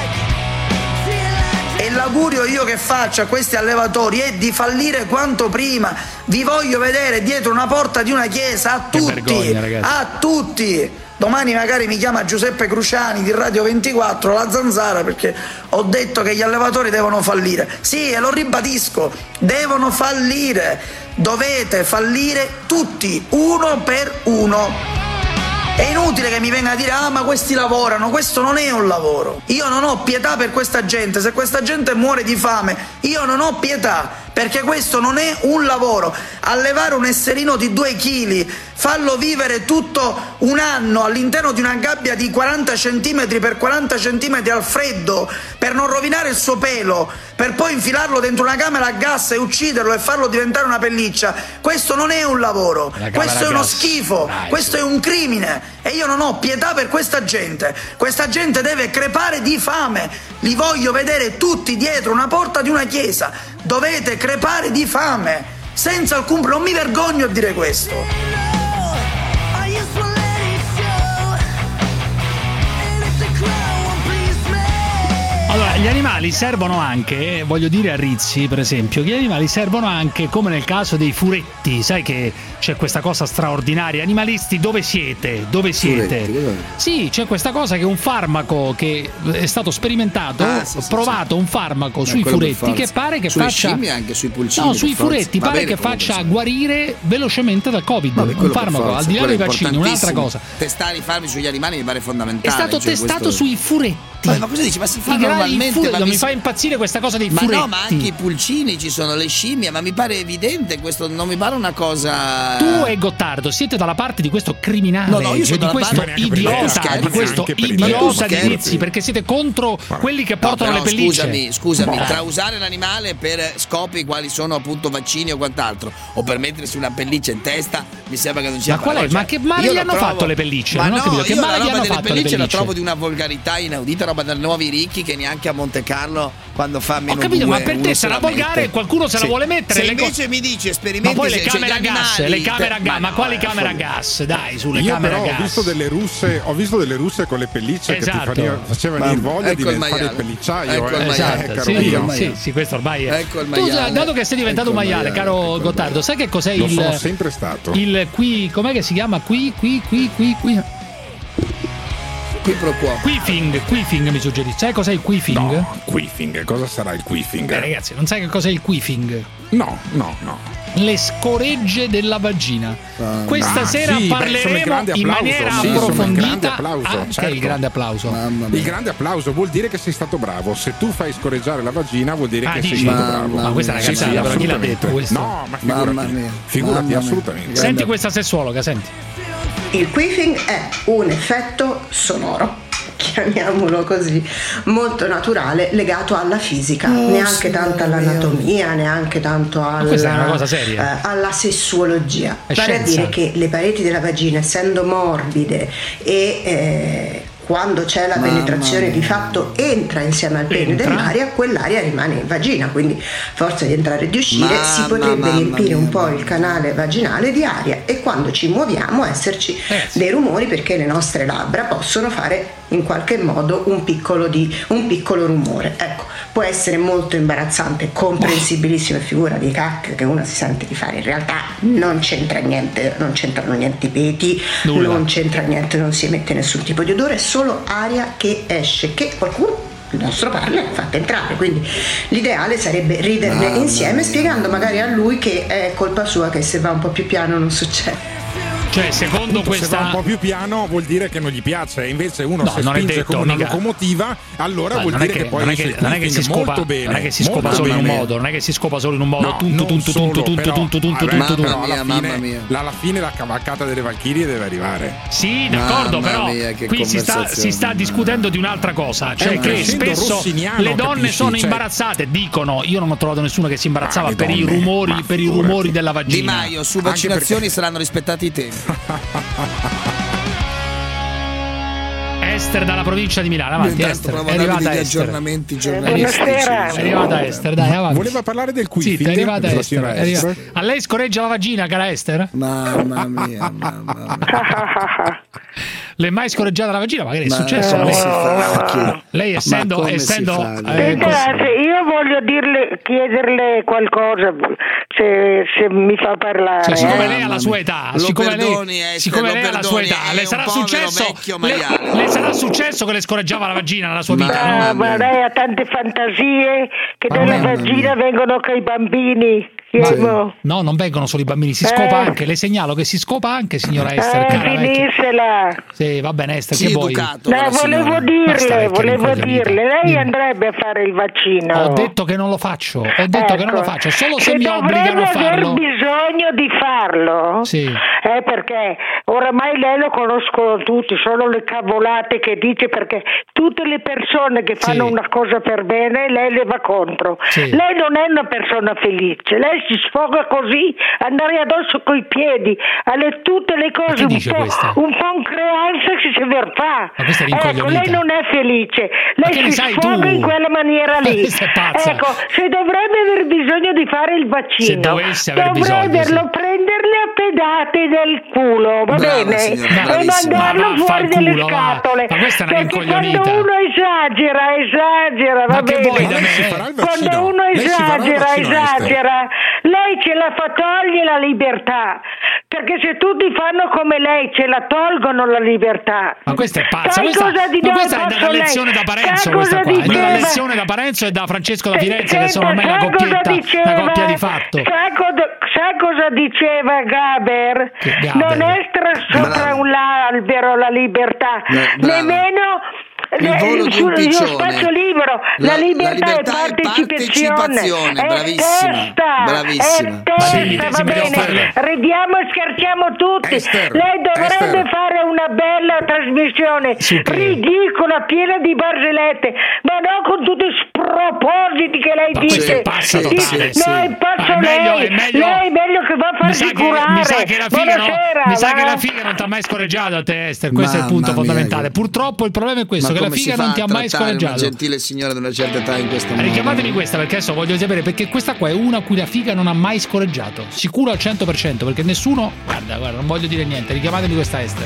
E l'augurio io che faccio a questi allevatori è di fallire quanto prima. Vi voglio vedere dietro una porta di una chiesa, a Che tutti, vergogna, ragazzi. a tutti. Domani magari mi chiama Giuseppe Cruciani di Radio ventiquattro, la Zanzara, perché ho detto che gli allevatori devono fallire. Sì, e lo ribadisco, devono fallire. Dovete fallire tutti, uno per uno. È inutile che mi venga a dire ah ma questi lavorano, questo non è un lavoro. Io non ho pietà per questa gente, se questa gente muore di fame io non ho pietà, perché questo non è un lavoro. Allevare un esserino di due chili, farlo vivere tutto un anno all'interno di una gabbia di quaranta centimetri per quaranta centimetri al freddo per non rovinare il suo pelo, per poi infilarlo dentro una camera a gas e ucciderlo e farlo diventare una pelliccia, questo non è un lavoro, La camera questo è a uno gas. schifo, Dai, questo è un crimine e io non ho pietà per questa gente. Questa gente deve crepare di fame. Li voglio vedere tutti dietro una porta di una chiesa. Dovete crepare di fame senza alcun problema. Non mi vergogno a dire questo. Allora, gli animali servono anche, voglio dire a Rizzi per esempio, che gli animali servono anche come nel caso dei furetti, sai che c'è questa cosa straordinaria, animalisti dove siete? Dove siete? Furetti, Sì, c'è questa cosa che un farmaco che è stato sperimentato, Ah, sì, sì, provato un farmaco Ma sui quello per furetti forza. che pare che Sulle faccia scimmie e anche sui pulcini, No, per sui forza. furetti Va pare bene, che comunque, faccia sì. guarire velocemente dal Covid, Vabbè, un quello per farmaco, forza, al di là quello dei è vaccini, un'altra importantissimo. cosa. Testare i farmi sugli animali mi pare È fondamentale. stato cioè, testato questo- sui furetti. Ma, ma cosa dici? Ma si fa I grani normalmente. fu- ma non mi si- fa impazzire questa cosa dei ma furetti. no, ma anche i pulcini, ci sono le scimmie, ma mi pare evidente questo, non mi pare una cosa. Tu e Gottardo siete dalla parte di questo criminale, No, no, io sono di dalla questo parte- idiota, scherzi, di questo anche per i idiota di scherzi. Vizi, perché siete contro quelli che portano No, le però, pellicce. Scusami, scusami, Boh. tra usare l'animale per scopi quali sono appunto vaccini o quant'altro, o per mettersi una pelliccia in testa, mi sembra che non sia Ma qual è? paragone. Ma che male Io gli lo hanno trovo- fatto le pellicce? Ma Non ho no, capito, che io male la gli roba hanno delle fatto le pellicce la pellicce? trovo di una volgarità inaudita, roba da nuovi ricchi che neanche a Monte Carlo quando fa meno Ho capito, due, ma per uno te se sarà la volgare mette. e qualcuno se la Sì. vuole mettere. Se le invece co- mi dici Ma esperimenti poi le se- cioè, camere a gli gas, animali- le camere a gas, Ma ma no, quali è camere a follia. gas? Dai, sulle Io camere però a ho gas. visto delle russe, ho visto delle russe con le pellicce Esatto. che ti fani- facevano venire Ma- voglia di ecco il fare il maiale. pellicciaio. Ecco il eh, Esatto, caro sì, mio. sì, sì, questo ormai è. Ecco il Tu, maiale. dato che sei diventato un Ecco il maiale, maiale, caro ecco il Gottardo, sai che cos'è Lo il. sono sempre stato. Il qui, com'è che si chiama? Qui, qui, qui, qui, qui. Qui pro quo. Queefing, queefing mi suggerisci. Sai cos'è il queefing? No, queefing, cosa sarà il queefing? Eh, ragazzi, non sai che cos'è il queefing? No, no, no. Le scoregge della vagina. Questa Ah, sera sì, beh, sono il parleremo grande in applauso, maniera sì, sono il grande approfondita applauso, anche certo. il grande applauso. Il grande applauso vuol dire che sei stato bravo. Se tu fai scorreggiare la vagina vuol dire Ah, che dici? sei stato Ma- bravo. ma questa è una Sì, cazzata, sì, però chi l'ha assolutamente. detto questo? No, ma figurati, Mamma mia. figurati Mamma mia. assolutamente. Senti questa sessuologa, senti. Il queefing è un effetto sonoro, chiamiamolo così, molto naturale, legato alla fisica, Oh, neanche tanto all'anatomia, neanche tanto alla, questa è una cosa seria. eh, alla sessuologia. È Vale a scienza. dire che le pareti della vagina, essendo morbide e eh, quando c'è la Mamma penetrazione di mia. fatto entra insieme al pene Entra. dell'aria, quell'aria rimane in vagina, quindi a forza di entrare e di uscire si Mamma, potrebbe mamma riempire un mia, po' mamma il canale vaginale di aria e quando ci muoviamo esserci Eh, sì. dei rumori perché le nostre labbra possono fare in qualche modo un piccolo, di, un piccolo rumore. Ecco, può essere molto imbarazzante, comprensibilissimo, e figura di cacca che uno si sente di fare. In realtà non c'entra niente, non c'entrano niente i peti, Nulla. non c'entra niente, non si emette nessun tipo di odore, è solo aria che esce, che qualcuno il nostro partner ha fatto entrare, quindi l'ideale sarebbe riderne Mamma insieme mia. spiegando magari a lui che è colpa sua che se va un po' più piano non succede. Cioè, secondo Appunto, se va un questa. po' più piano vuol dire che non gli piace, invece uno No, se non è spinge detto, come una mica. locomotiva, allora Ma vuol non è dire che, che, poi non è esce che, il non è che si queefing scopa, molto bene. non è che si molto scopa solo in un bene. modo, non è che si scopa solo in un modo. No, Tuntu, non tuntu, solo, tuntu, tuntu, però, tuntu, tuntu, vabbè, tuntu, però Mamma alla mia, fine, mamma mia. la- alla fine la cavalcata delle Valchirie deve arrivare. Sì, d'accordo, Mamma però mia, che qui si sta, conversazione. si sta discutendo di un'altra cosa, cioè un che crescendo spesso rossiniano, le donne capisci? sono Cioè- imbarazzate, dicono, io non ho trovato nessuno che si imbarazzava Ah, le per i donne, rumori, ma per i figurati. rumori della Di vagina. Maio, su Anche vaccinazioni perché- saranno rispettati i tempi. Esther dalla provincia di Milano, avanti Intanto Esther, provo è a darvi arrivata degli Esther. aggiornamenti È giornalistici. arrivata Esther, dai, avanti. Voleva parlare del Sì, queefing è arrivata della Esther, signora è arrivata- Esther? A lei scorreggia la vagina, cara Esther? Mamma mia, mamma mia. Le è mai scorreggiata la vagina? Magari è Ma successo. come lei, si fa? Chi- lei essendo, Ma come si essendo fa? eh, cos- Grazie, io voglio dirle, chiederle qualcosa se, se mi fa parlare. cioè, siccome eh. lei ha la sua età, Lo siccome perdoni, lei, Esther, siccome lo lei ha la sua perdoni, età, è le un sarà povero successo vecchio le, maiale. le sarà successo che le scorreggiava la vagina nella sua vita, Mamma Ah, no? ma lei ha tante fantasie che dalla Mamma vagina mia. vengono che i bambini. Chiamo. No, non vengono solo i bambini, si Eh. scopa anche, le segnalo che si scopa anche, signora Esther, Eh, cara vecchia. finissela. Sì, va bene Esther, Sì, che vuoi? educato. No, la volevo signora. Basta, dirle, vecchia volevo rincoglionita. dirle, lei Dimmi. andrebbe a fare il vaccino. Ho detto che non lo faccio, ho detto che non lo Ecco. faccio, solo se Che mi obbligano a dovrebbe farlo. aver bisogno di farlo. Sì. Eh, perché oramai lei lo conoscono tutti, sono le cavolate che dice, perché tutte le persone che fanno Sì. una cosa per bene lei le va contro. Sì. Lei non è una persona felice, lei si sfoga così, andare addosso coi piedi alle tutte le cose che un dice po', questa? un po' in creanza che si ver fa. Ma questa è Ecco, rincoglionita. lei non è felice, Ma che lei ne si sai sfoga tu? in quella maniera lì. Questa è pazza. Ecco, se dovrebbe aver bisogno di fare il vaccino, Se dovesse aver dovrebbero bisogno, sì. prenderle a pedate del culo, va Brava, bene? signora, E bravissima. mandarlo Ma va, fuori fa dalle culo, va. scatole. Ma questa è una Perché rincoglionita. quando uno esagera, esagera, Ma va che bene? vuoi da me? Lei si farà il Quando vaccino. uno Lei si farà il esagera, vaccino, Esther. esagera, lei ce la fa toglie la libertà. Perché se tutti fanno come lei, ce la tolgono la libertà. Ma questa è pazza, Sai questa, cosa di ma no, questa è posso dalla lei- lezione da Parenzo, sai questa cosa qua, è dalla diceva? lezione da Parenzo e da Francesco da Eh, Firenze, che senta, sono ormai una sai cosa coppietta, diceva? una coppia di fatto. Sai cosa, sai cosa diceva Gaber? Che Gaber? Non è stra- sopra Bravo. un albero la libertà, Eh, brava. nemmeno il volo di un lo piccione. spazio libero, la, La- la libertà, libertà è è partecipazione, partecipazione, è bravissima, testa, bravissima. è testa, Sì, va sì, bene, Esther. ridiamo e scherziamo tutti. Esther, Lei dovrebbe Esther. fare una bella trasmissione ridicola, piena di barzellette, ma non con tutti i spropositi che lei Ma dice. questo è pazzo totale, sì. No, è pazzo Ma è meglio- lei. è meglio- Lei è meglio che va a Mi farsi sa, che, curare. mi sa che la figa, no, Buonasera, mi sa che va? la figa non ti ha mai scorreggiato a te, Esther. Questo è il punto Mamma mia, fondamentale. che- Purtroppo il problema è questo: Ma che la come si figa fa non ti a ha mai trattare una scorreggiato. gentile signora di una certa età in questo modo? Richiamatemi questa perché adesso voglio sapere, perché questa qua è una a cui la figa non ha mai scorreggiato. Sicuro al cento per cento, perché nessuno. Guarda, guarda, non voglio dire niente. Richiamatemi questa Esther.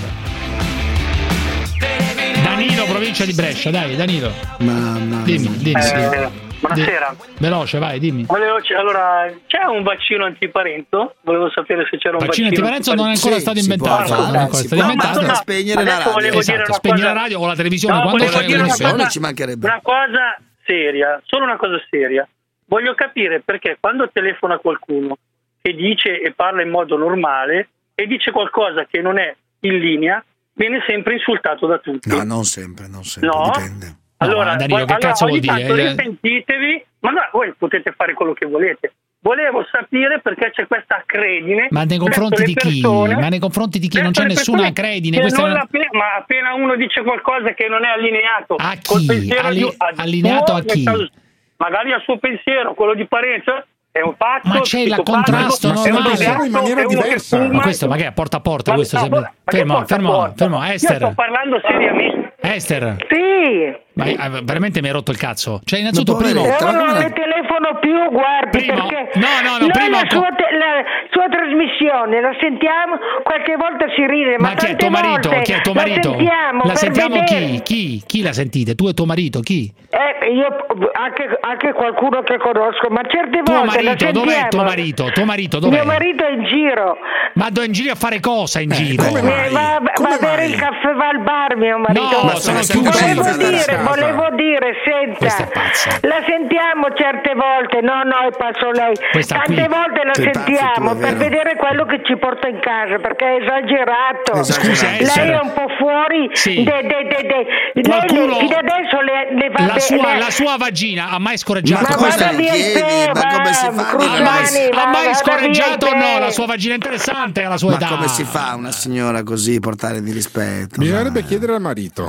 Danilo, provincia di Brescia, dai, Danilo. Mamma Dimmi, dimmi. Eh, dimmi. buonasera. Di- Veloce, vai, dimmi. Volevo, allora, c'è un vaccino antiparento? Volevo sapere se c'era un Vaccino vaccino. antiparenzo non è ancora stato inventato. Non è ancora stato inventato. No, spegnere la adesso radio. volevo Esatto, dire una spegni cosa- la radio o la televisione No, quando volevo c'è dire una un'emissione. cosa- ci mancherebbe. Una cosa seria, solo una cosa seria. Voglio capire perché quando telefona qualcuno che dice e parla in modo normale e dice qualcosa che non è in linea, viene sempre insultato da tutti. No, non sempre, non sempre, No? dipende. Allora, ma Danilo, voi- che allora, cazzo ogni vuol dire? tanto Eh, risentitevi, ma no, voi potete fare quello che volete. Volevo sapere perché c'è questa accredine. Ma nei verso confronti le di chi? persone- Ma nei confronti di chi? Non verso c'è le nessuna persone accredine. che Questa è non una- l'appe- Ma appena uno dice qualcosa che non è allineato A col chi? pensiero Alli- di- a- allineato suo, a chi? nel caso- magari al suo pensiero, quello di Parenzo è un pazzo. Ma c'è il psicopatico, contrasto è un normale. drogato, in maniera è uno che diversa. fuma. Ma questo, ma che è porta a porta? Ma- Questo no, sempre- ma che Fermo, porta a fermo, porta? fermo, Io Esther. sto parlando seriamente. Esther, Sì. ma eh, veramente mi hai rotto il cazzo. Cioè, innanzitutto, Ma primo. poveretta, Ora ma come non la- le telefono più, guardi, Primo- perché no, no, no, noi prima- la, sua te- la sua trasmissione la sentiamo, qualche volta si ride, ma, Ma chi è tante tuo marito? volte Chi è tuo la marito? sentiamo, La per sentiamo vedere. chi? Chi? Chi la sentite? Tu e tuo marito? Chi? Eh, io anche, anche qualcuno che conosco, ma certe Tuo volte la marito, sentiamo. dov'è tuo marito? Tuo marito dov'è? Mio marito è in giro. Ma do in giro a fare cosa in giro? come Eh, mai? va, va Come a bere mai? il caffè, va al bar mio marito. No, sono Ma chiusi. sempre Volevo senza dire, casa. volevo dire, Questa è senta, pazza. la sentiamo certe volte, no, no, è passo lei. Questa Tante qui. volte la Sei pazzo sentiamo tu, è per vero. vedere quello che ci porta in casa, perché è esagerato. Scusa, lei Esther. è un po' fuori. Sì. De, de, de, de. Lei Qualcuno- le- fino adesso le, le va La be- sua, le- la sua vagina ha mai scorreggiato? Ma Ma guarda cosa via gli il chiedi? te, Ma come si fa? va, a Ha dire- Cruciani, mai, va, ha mai vada scorreggiato o via il no? te. La sua vagina è interessante alla sua Ma età. come si fa una signora così portare di rispetto? Bisognerebbe Ma- chiedere al marito.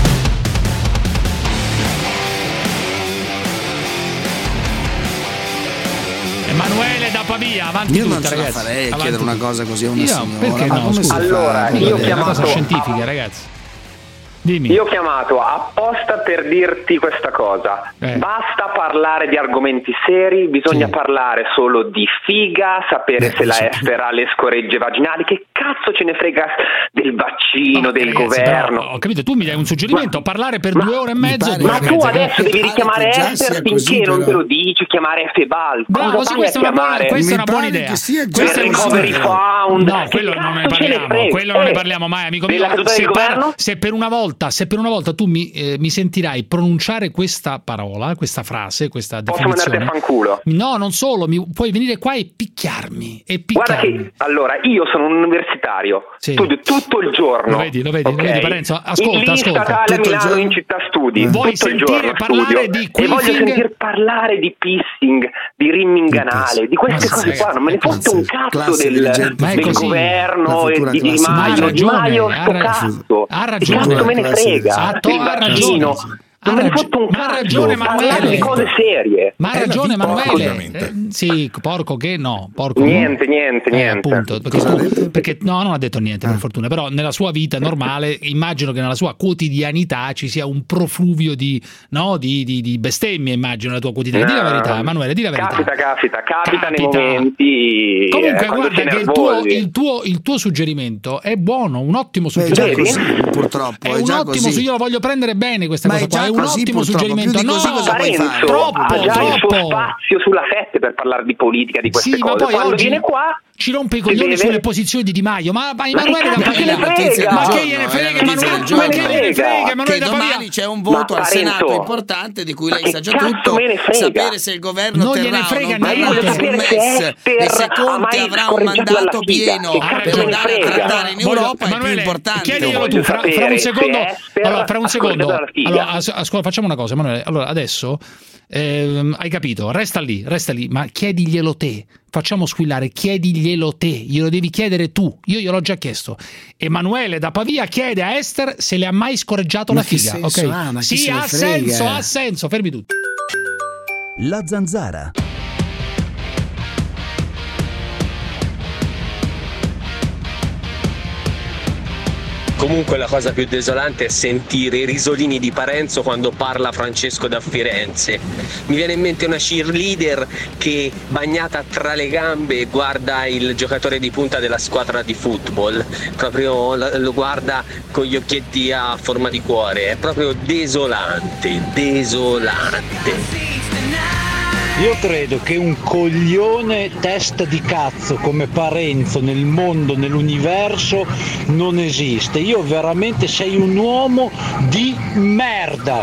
Emanuele da Pavia, avanti Io non tutta, ce la ragazzi. farei a Avanti chiedere una tutta. cosa così a una Io, signora. perché Ma no, come si scusa. fa? Allora, Come io ho dire? È una cosa chiamato- scientifica, ragazzi. Dimmi. Io ho chiamato apposta per dirti questa cosa. Eh. Basta parlare di argomenti seri, bisogna Sì. parlare solo di figa, sapere Eh, se la sì. Esther ha le scoregge vaginali. Che cazzo ce ne frega del vaccino, Oh, del ragazzi, governo? però, ho capito, tu mi dai un suggerimento, parlare per ma- due ore e mi mezzo. pare- due Ma ore e tu mezza, adesso devi pare richiamare che già Esther sia finché così, non te però. lo dici, chiamare F Bal. Bravo, Cosa sì, vai questa a è una buona, chiamare? questa è Mi una buona pare idea. che sia già Questa è del una così. recovery fund. No, Che quello non ne cazzo ce parliamo, frega? quello non ne Eh, parliamo mai, amico mio. della caduta Se, del par- governo? se per una volta, se per una volta tu mi, eh, mi sentirai pronunciare questa parola, questa frase, questa Posso definizione. mandarti a fanculo? No, non solo, mi, puoi venire qua e picchiarmi e Guarda picchiarmi. che allora io sono un universitario, Sì. studio tutto il giorno. Lo vedi, lo vedi, lo ok? vedi, Parenzo? Ascolta, in ascolta. statale a Tutto il Milano giorno? in città studi. Vuoi tutto il sentire giorno parlare studio. di e voglio queefing? sentir parlare di pissing, di rimming anale, di queste Ma cose sì, qua. Non me ne ragazzi, fotte un cazzo classe del, dirigente Ma è del così. La governo e futura di Di classe Ma ha Maio. Di ragione, Maio ha sto ra- cazzo. ha Che ragione. cazzo me ne frega? Ha to- Del ha vaccino. ragione. Non Ha me ne raggi- fotte un ma ha cazzo. ragione, Parlate Emanuele. di cose serie. Ma ha È la ragione vita, Emanuele. ovviamente. Eh, sì, porco che no, porco Niente, no. niente, Eh, niente. appunto, perché, Cosa ha tu- detto? perché no, non ha detto niente per fortuna, però nella sua vita normale immagino che nella sua quotidianità ci sia un profluvio di, no, di, di, di bestemmie, immagino nella tua quotidianità. Di la verità, Emanuele, di la verità. Capita, capita, capita, nei Capita. momenti. Comunque eh, quando guarda sei che il tuo, nervosi. il, tuo, il tuo suggerimento è buono, un ottimo Beh, è già suggerimento. così, purtroppo. È È un già ottimo, così. io lo voglio prendere bene questa Ma cosa è qua, già è un così, ottimo purtroppo. suggerimento. Più di così No, cosa puoi fare? Parenzo troppo, ha già il suo troppo. spazio sulla sette per parlare di politica, di queste Sì, ma cose. poi Quando oggi- viene qua ci rompe i coglioni Deve... sulle posizioni di Di Maio. Ma, ma Emanuele da Pavia, ma che gliene frega? Ma che gliene frega? Emanuele da Pavia. Domani c'è un voto al Senato importante di cui lei sa già tutto. Sapere se il governo non terrà gliene frega o non niente. sul M E S e se Conte avrà un mandato pieno per andare a trattare in Europa è più importante. Chiediglielo tu fra, fra un secondo. Allora, fra un secondo. Allora, ascolta, facciamo una cosa, Emanuele. Allora, adesso eh, hai capito, resta lì, resta lì, ma chiediglielo te. Facciamo squillare, chiediglielo te, glielo devi chiedere tu, io gliel'ho già chiesto. Emanuele da Pavia chiede a Esther se le ha mai scorreggiato ma la figa. Senso, ok? ah, ma sì, ha senso, ha senso, fermi tutti. La Zanzara. Comunque la cosa più desolante è sentire i risolini di Parenzo quando parla Francesco da Firenze. Mi viene in mente una cheerleader che, bagnata tra le gambe, guarda il giocatore di punta della squadra di football, proprio lo guarda con gli occhietti a forma di cuore. È proprio desolante, desolante. Io credo che un coglione testa di cazzo come Parenzo nel mondo, nell'universo, non esiste. Io veramente sei un uomo di merda.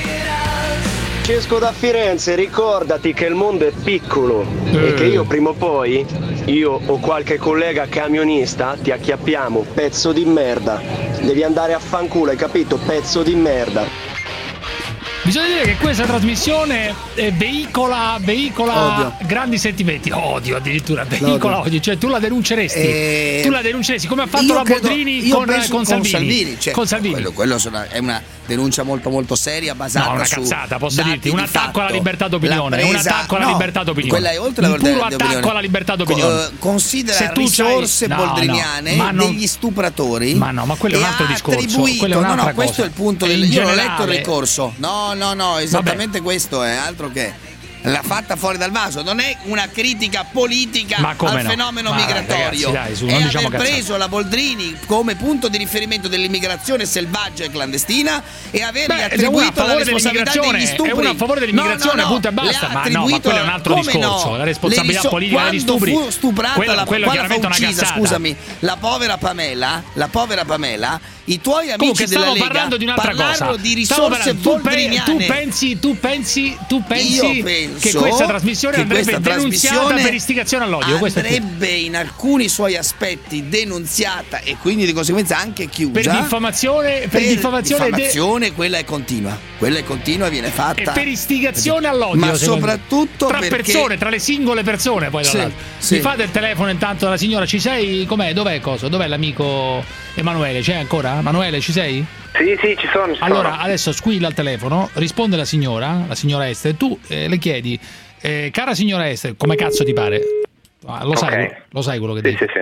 Francesco da Firenze, ricordati che il mondo è piccolo eh. e che io prima o poi, io o qualche collega camionista, ti acchiappiamo, pezzo di merda. Devi andare a fanculo, hai capito? Pezzo di merda. Bisogna dire che questa trasmissione eh, veicola, veicola odio. grandi sentimenti. Odio addirittura, veicola odio. odio. Cioè tu la denunceresti. E... Tu la denunceresti come ha fatto io la credo, Boldrini con, con, con Salvini. Salvini, cioè, con Salvini. Quello, quello sono, è una denuncia molto molto seria basata no, una su cazzata, posso dirti, un attacco alla libertà d'opinione, presa, un attacco alla no, libertà d'opinione. Quella è oltre la un puro attacco alla libertà d'opinione. Co- considera Se risorse no, boldriniane no, non, degli stupratori. Ma no, ma quello è un altro discorso. Quello è no, un'altra no, questo cosa. è il punto del, io ho letto il ricorso. No, no, no, esattamente Vabbè. questo è altro che l'ha fatta fuori dal vaso, non è una critica politica al no? fenomeno ma migratorio. Ragazzi, dai, su, è non aver diciamo preso cazzate. la Boldrini come punto di riferimento dell'immigrazione selvaggia e clandestina e avergli Beh, attribuito la responsabilità degli stupri. È una a favore dell'immigrazione, no, no, no. punto e basta. Ma no, ma quello è un altro discorso. No? La responsabilità riso- politica degli stupri. Fu stuprata quello, la quello quando fu è uccisa, scusami, la povera Pamela, la povera Pamela, i tuoi amici Comunque, della Lega parlando di un'altra parlarono cosa. di risorse boldriniane. Tu pensi, tu pensi, tu pensi che questa trasmissione che andrebbe questa denunziata per istigazione all'odio? Andrebbe in alcuni suoi aspetti denunziata e quindi di conseguenza anche chiusa. Per diffamazione, per, per diffamazione, diffamazione de... quella è continua. Quella è continua e viene fatta. E per istigazione all'odio. Ma soprattutto tra perché... persone, tra le singole persone. Poi sì, sì. Mi fate il telefono intanto dalla signora, ci sei? Com'è? Dov'è coso? Dov'è l'amico Emanuele? C'è ancora? Emanuele, ci sei? Sì, sì, ci sono. Ci allora, sono. adesso squilla al telefono, risponde la signora, la signora Esther, tu eh, le chiedi, eh, cara signora Esther, come cazzo ti pare? Ah, lo, okay. sai, lo sai quello che sì, dici? Sì, sì.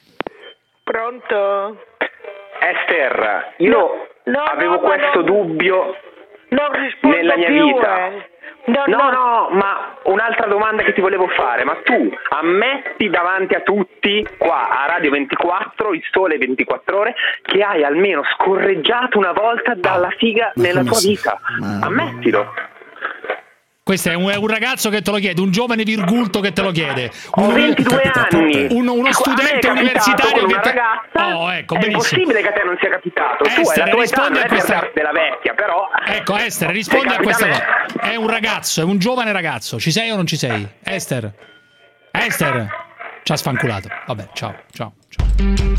Pronto? Esther, io no, no, avevo no, questo no. dubbio non rispondo nella mia più, vita. Eh. No, no, no, no, ma un'altra domanda che ti volevo fare, ma tu ammetti davanti a tutti qua a Radio ventiquattro, il Sole ventiquattro ore, che hai almeno scorreggiato una volta dalla figa ma nella tua si... vita? Ma... Ammettilo. Questo è un, è un ragazzo che te lo chiede, un giovane virgulto che te lo chiede. Ho un, ventidue anni. Un, uno studente universitario con che una te... ragazza. Oh, ecco, è benissimo. impossibile che a te non sia capitato. Esther, tu hai la tua età, non è questa... per della vecchia, però. Ecco, Esther, rispondi a questa cosa. È un ragazzo, è un giovane ragazzo. Ci sei o non ci sei? Esther. Esther. Ci ha sfanculato. Vabbè, ciao, ciao, ciao.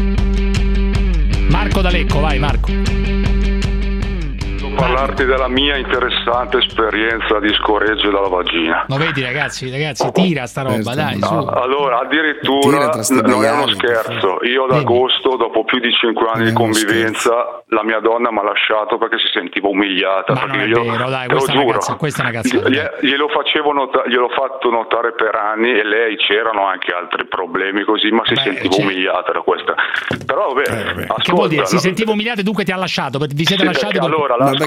Marco D'Alecco, vai Marco. Parlarti della mia interessante esperienza di scoreggio dalla vagina. Ma vedi ragazzi, ragazzi, tira sta roba, dai, su. Allora, addirittura non è uno scherzo. Io ad agosto, dopo più di cinque anni di convivenza, la mia donna mi ha lasciato perché si sentiva umiliata. Ma non è io, vero, dai, questa è una cazzata, questa è una cazzata. Glielo facevo notare, gliel'ho fatto notare per anni e lei c'erano anche altri problemi così, ma si Beh, sentiva c'è. umiliata da questa. Però vabbè, eh, ascolta, che vuol dire? Si sentiva umiliata e dunque ti ha lasciato, vi siete sì, lasciati allora, la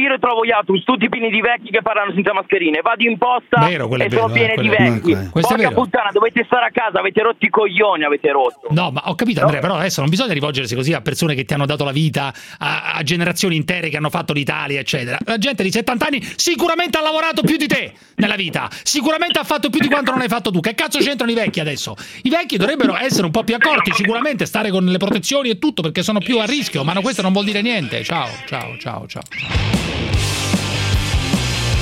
giro e trovo gli autobus tutti pieni di vecchi che parlano senza mascherine. Vado in posta vero, e vero, sono piene eh, di quello- vecchi. no, questo è Porca vero. puttana, dovete stare a casa, avete rotto i coglioni, avete rotto. No, ma ho capito Andrea, però adesso non bisogna rivolgersi così a persone che ti hanno dato la vita, a, a generazioni intere che hanno fatto l'Italia, eccetera. La gente di settanta anni sicuramente ha lavorato più di te nella vita, sicuramente ha fatto più di quanto non hai fatto tu. Che cazzo c'entrano i vecchi adesso? I vecchi dovrebbero essere un po' più accorti, sicuramente stare con le protezioni e tutto, perché sono più a rischio, ma no, questo non vuol dire niente. Ciao, ciao, ciao, ciao.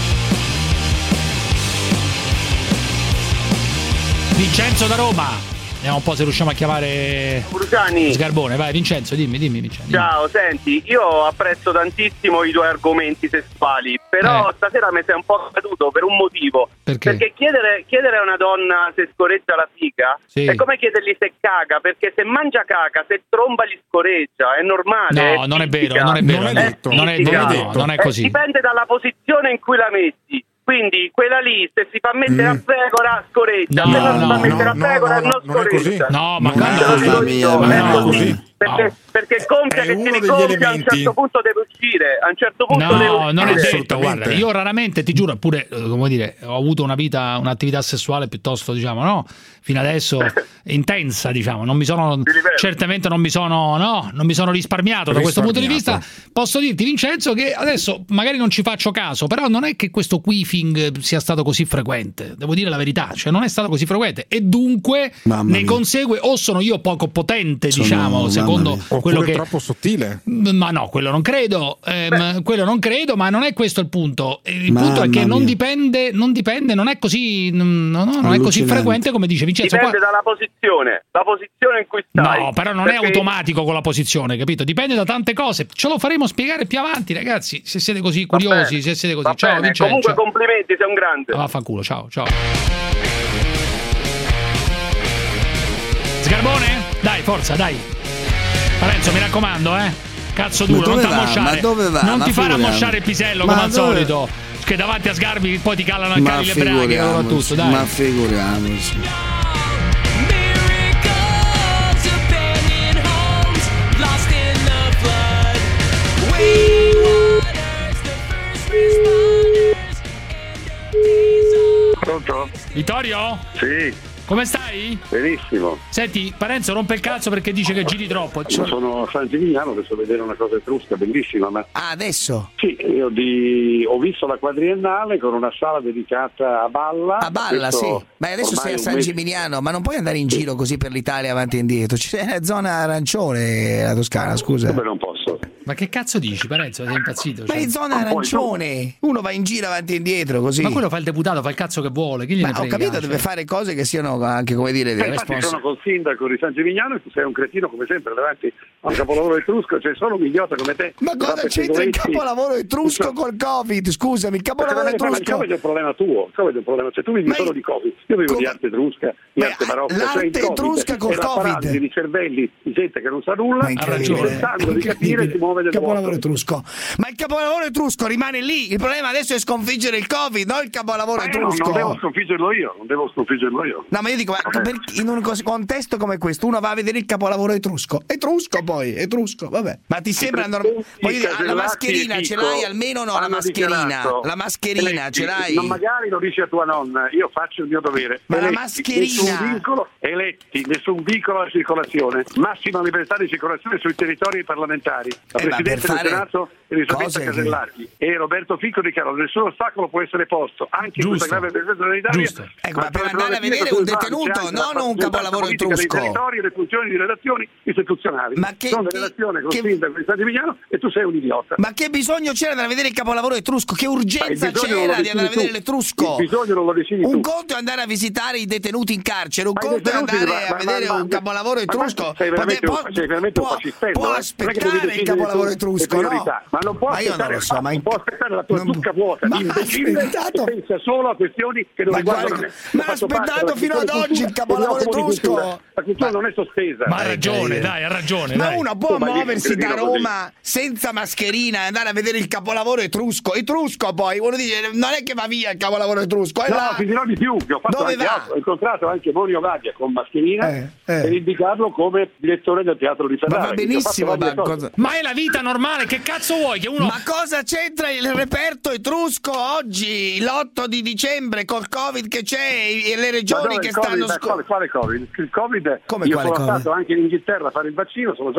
Vincenzo da Roma. Vediamo un po' se riusciamo a chiamare Cruciani. Sgarbone. Vai Vincenzo, dimmi, dimmi Vincenzo. Ciao, senti, io apprezzo tantissimo i tuoi argomenti sessuali, però Eh. stasera mi sei un po' caduto per un motivo. Perché? Perché chiedere, chiedere a una donna se scorreggia la figa Sì. è come chiedergli se caga, perché se mangia caca, se tromba gli scorreggia, è normale. No, è non è vero, fisica. non è vero. Non no. è detto. Non è, fisica. non è detto, non è Eh, così. dipende dalla posizione in cui la metti. Quindi quella lì, se si fa mettere a pecora, scoreggia. No, se non si no, fa no, mettere a no, pecora, no, no, non non è così. scoreggia. No, ma Te lo dico mamma mia, io, ma è non è così. così. Perché, perché compia È che uno ti degli ricompia, a un elementi. certo punto deve uscire. A un certo punto deve No, uscire. non è detto, Assolutamente. guarda, io raramente, ti giuro, pure, eh, come dire, ho avuto una vita, un'attività sessuale piuttosto, diciamo, no, fino adesso intensa, diciamo, non mi sono, certamente non mi sono, no, non mi sono risparmiato da questo punto di vista. Risparmiato. Posso dirti, Vincenzo, che adesso magari non ci faccio caso, però non è che questo queefing sia stato così frequente, devo dire la verità, cioè non è stato così frequente e dunque Mamma ne mia. consegue o sono io poco potente, Sono- diciamo, mamma secondo mia. quello Oppure che troppo sottile. ma no, quello non credo, ehm, quello non credo, ma non è questo il punto. Il Mamma punto è che non mia. dipende, non dipende, non è così, no, no, non è così Allucinante. frequente come dice Vincenzo. Dipende Qua- dalla posizione, la posizione in cui stai. No, però non è Perché- automatico con la posizione, capito? Dipende da tante cose. Ce lo faremo spiegare più avanti, ragazzi. Se siete così curiosi, bene, se siete così. Va Ciao, bene, Vincenzo. comunque complimenti, sei un grande. Ah, vaffanculo, ciao, ciao. Sgarbone? Dai, forza, dai. Parenzo, mi raccomando, eh. Cazzo Ma duro, non dove ti va? ammosciare. Ma dove va? Non Ma ti fare figuriamo. ammosciare il pisello Ma come al dove- solito. Che davanti a Sgarbi poi ti calano al Ma cari le braghe e loro tutto, figuriamoci, dai. ma figuriamoci. Pronto? Vittorio? Sì, Come stai? benissimo. Senti, Parenzo rompe il cazzo perché dice che giri troppo. Cioè- Sono a San Gimignano che sto a vedere una cosa etrusca bellissima. Ma... Ah, adesso? Sì, io di... ho visto la quadriennale con una sala dedicata a Balla. A Balla, Questo sì. Ma adesso ormai sei a un San mese- Gimignano, ma non puoi andare in giro così per l'Italia avanti e indietro. C'è la zona arancione, la Toscana, scusa. Come non posso? Ma che cazzo dici, Parenzo? Sei impazzito? Ma Cioè- in zona arancione uno va in giro avanti e indietro così. Ma quello fa il deputato, fa il cazzo che vuole. Chi gliene Ma ho frega, capito, cioè. deve fare cose che siano anche, come dire, Eh, infatti responsabili. sono col sindaco di San Gimignano e tu sei un cretino come sempre davanti a un capolavoro etrusco, c'è solo un idiota come te. Ma che cosa fa questi c'entra il dovetti- capolavoro etrusco col Covid? Scusami, il capolavoro Perché non è- Il etrusco. Covid è un problema tuo, il Covid è un problema, cioè tu vivi Ma solo io- di Covid, io vivo come- di arte etrusca, di Ma arte barocca, cioè il l'arte Covid etrusca col è la Covid. paralisi di cervelli di gente che non sa nulla, Ma incredibile, pensando di capire si muove del capolavoro vuoto. etrusco. Ma il capolavoro etrusco rimane lì. Il problema adesso è sconfiggere il Covid, non il capolavoro Ma io non, etrusco. non devo sconfiggerlo io, non devo sconfiggerlo io. No, ma io dico, ma per- in un cos- contesto come questo, uno va a vedere il capolavoro etrusco. Etrusco poi, etrusco, vabbè. Ma ti sembra normale? Voglio dire, la mascherina ce l'hai almeno no? La hanno mascherina, dichiarato, la mascherina eletti, ce l'hai? non magari lo dici a tua nonna, io faccio il mio dovere. Ma la Eletti, mascherina? Nessun vincolo, eletti, nessun vincolo alla circolazione, massima libertà di circolazione sui territori parlamentari. La Eh, ma per Presidente del fare Senato Elisabetta cose che- Casellarchi e Roberto Fico dichiarano nessun ostacolo può essere posto, anche in Giusto. questa grave emergenza sanitaria. Giusto. Ecco, ma per la andare a fine vedere sul un bilancio detenuto, anche non la un capolavoro politica dei etrusco. territori e le funzioni di relazioni istituzionali. Ma che- sono che- delle relazioni con che- il sindaco di San Gimignano e tu sei un idiota. Ma che bisogno c'era di andare a vedere il capolavoro etrusco? Che Ma urgenza il bisogno non c'era lo di andare a decidi vedere tu. l'etrusco? Il bisogno non lo decidi Un tu. conto è andare a visitare i detenuti in carcere, un Ma i conto è detenuti, andare ma- a ma- vedere ma- un capolavoro ma- etrusco. ma sei veramente Pote- un- sei veramente un può- fascistello, può eh? Non è che devi aspettare il decidere capolavoro tu le etrusco, no? priorità, ma non può Ma io non aspettare, lo so, ma può aspettare la tua non- zucca vuota ma di ha imbecille aspettato- che pensa solo a questioni che non Ma riguardano guarda- me. ma Ho fatto ha parte aspettato della fino ad cultura oggi il e capolavoro non come di cultura. etrusco. La cultura non è sospesa. Ma ha ragione, dai, ha ragione. Ma dai. uno può Tu vai lì, muoversi da cretino, così. Roma senza mascherina e andare a vedere il capolavoro etrusco. Etrusco poi, uno dice, non è che va via il capolavoro etrusco, è No, là. ti dirò di più, che ho fatto Dove anche va? altro. Ho incontrato anche Monio Gabbia con mascherina Eh, eh. per indicarlo come direttore del teatro di Ma Ferrara. va Quindi ho fatto benissimo, varie ma cose. cosa- Ma è la vita normale, che cazzo vuoi? Che uno. Ma cosa c'entra il reperto etrusco oggi, l'otto di dicembre, col Covid che c'è e le Ma regioni dove che il Covid? stanno... Ma sco- quale, quale Covid? Il Covid, Come io quale sono Covid? stato anche in Inghilterra a fare il vaccino, sono già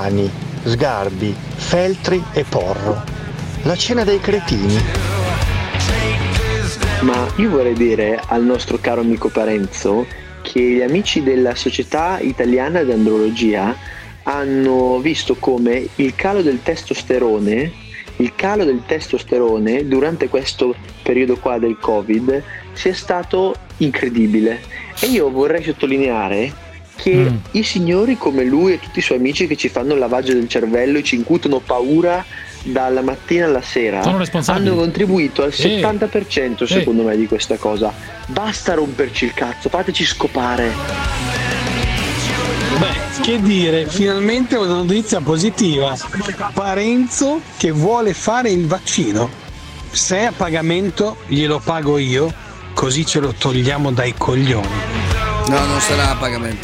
Cruciani, Sgarbi, Feltri e Porro. La cena dei cretini. Ma io vorrei dire al nostro caro amico Parenzo che gli amici della Società Italiana di Andrologia hanno visto come il calo del testosterone, il calo del testosterone durante questo periodo qua del Covid sia stato incredibile. E io vorrei sottolineare che mm. i signori come lui e tutti i suoi amici che ci fanno il lavaggio del cervello e ci incutono paura dalla mattina alla sera hanno contribuito al settanta per cento sì. secondo me di questa cosa. Basta romperci il cazzo, fateci scopare. Beh, che dire, finalmente una notizia positiva. Parenzo che vuole fare il vaccino. Se è a pagamento glielo pago io, così ce lo togliamo dai coglioni. No, non sarà a pagamento.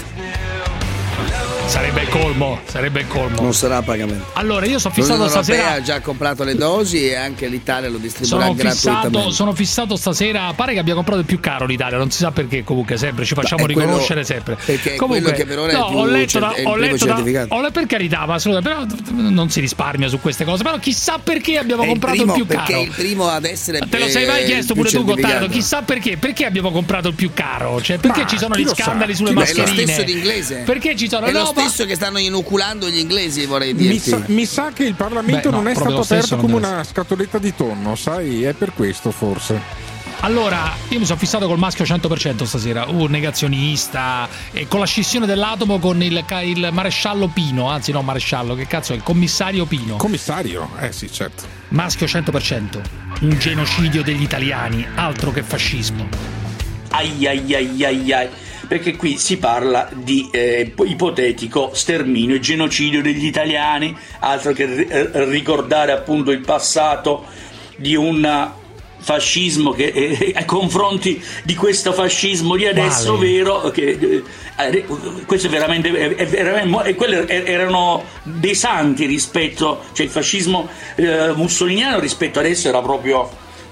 Sarebbe il colmo, sarebbe il colmo. Non sarà a pagamento. Allora, io sono fissato L'Unione stasera. Europea ha già comprato le dosi e anche l'Italia lo distribuirà Sono gratuitamente. fissato, sono fissato stasera. Pare che abbia comprato il più caro l'Italia, non si sa perché. Comunque, sempre ci facciamo Ma è quello- riconoscere sempre. perché è comunque, quello che per ora è no, il più ho letto, cer- da, è il ho primo letto da, certificato. ho le- per carità, ma assolutamente, però non si risparmia su queste cose. Però chissà perché abbiamo È il comprato primo, il più perché caro. è il primo ad essere. Te lo sei mai eh, chiesto più pure tu, Gottardo? certificato. Chissà perché? Perché abbiamo comprato il più caro? Cioè, perché Ma ci sono chi gli lo sa? scandali sulle Chi lo sa? mascherine? È lo stesso di inglese. Perché ci sono È lo no, ma- stesso che stanno inoculando gli inglesi, vorrei Mi dirti. sa, mi sa che il Parlamento Beh, no, non è proprio stato lo stesso aperto non come deve una scatoletta di tonno, sai? È per questo forse. Allora, io mi sono fissato col maschio cento per cento stasera, un negazionista, e con la scissione dell'atomo con il, ca- il maresciallo Pino, anzi no maresciallo, che cazzo è, il commissario Pino. Commissario? Eh sì, certo. Maschio cento per cento, un genocidio degli italiani, altro che fascismo. Ai ai ai ai ai, perché qui si parla di eh, ipotetico sterminio e genocidio degli italiani, altro che eh, ricordare appunto il passato di un fascismo che eh, ai confronti di questo fascismo di adesso, Quale? vero che eh, questo è veramente, è, è veramente e quelli erano dei santi rispetto, cioè il fascismo eh, mussoliniano rispetto adesso era proprio,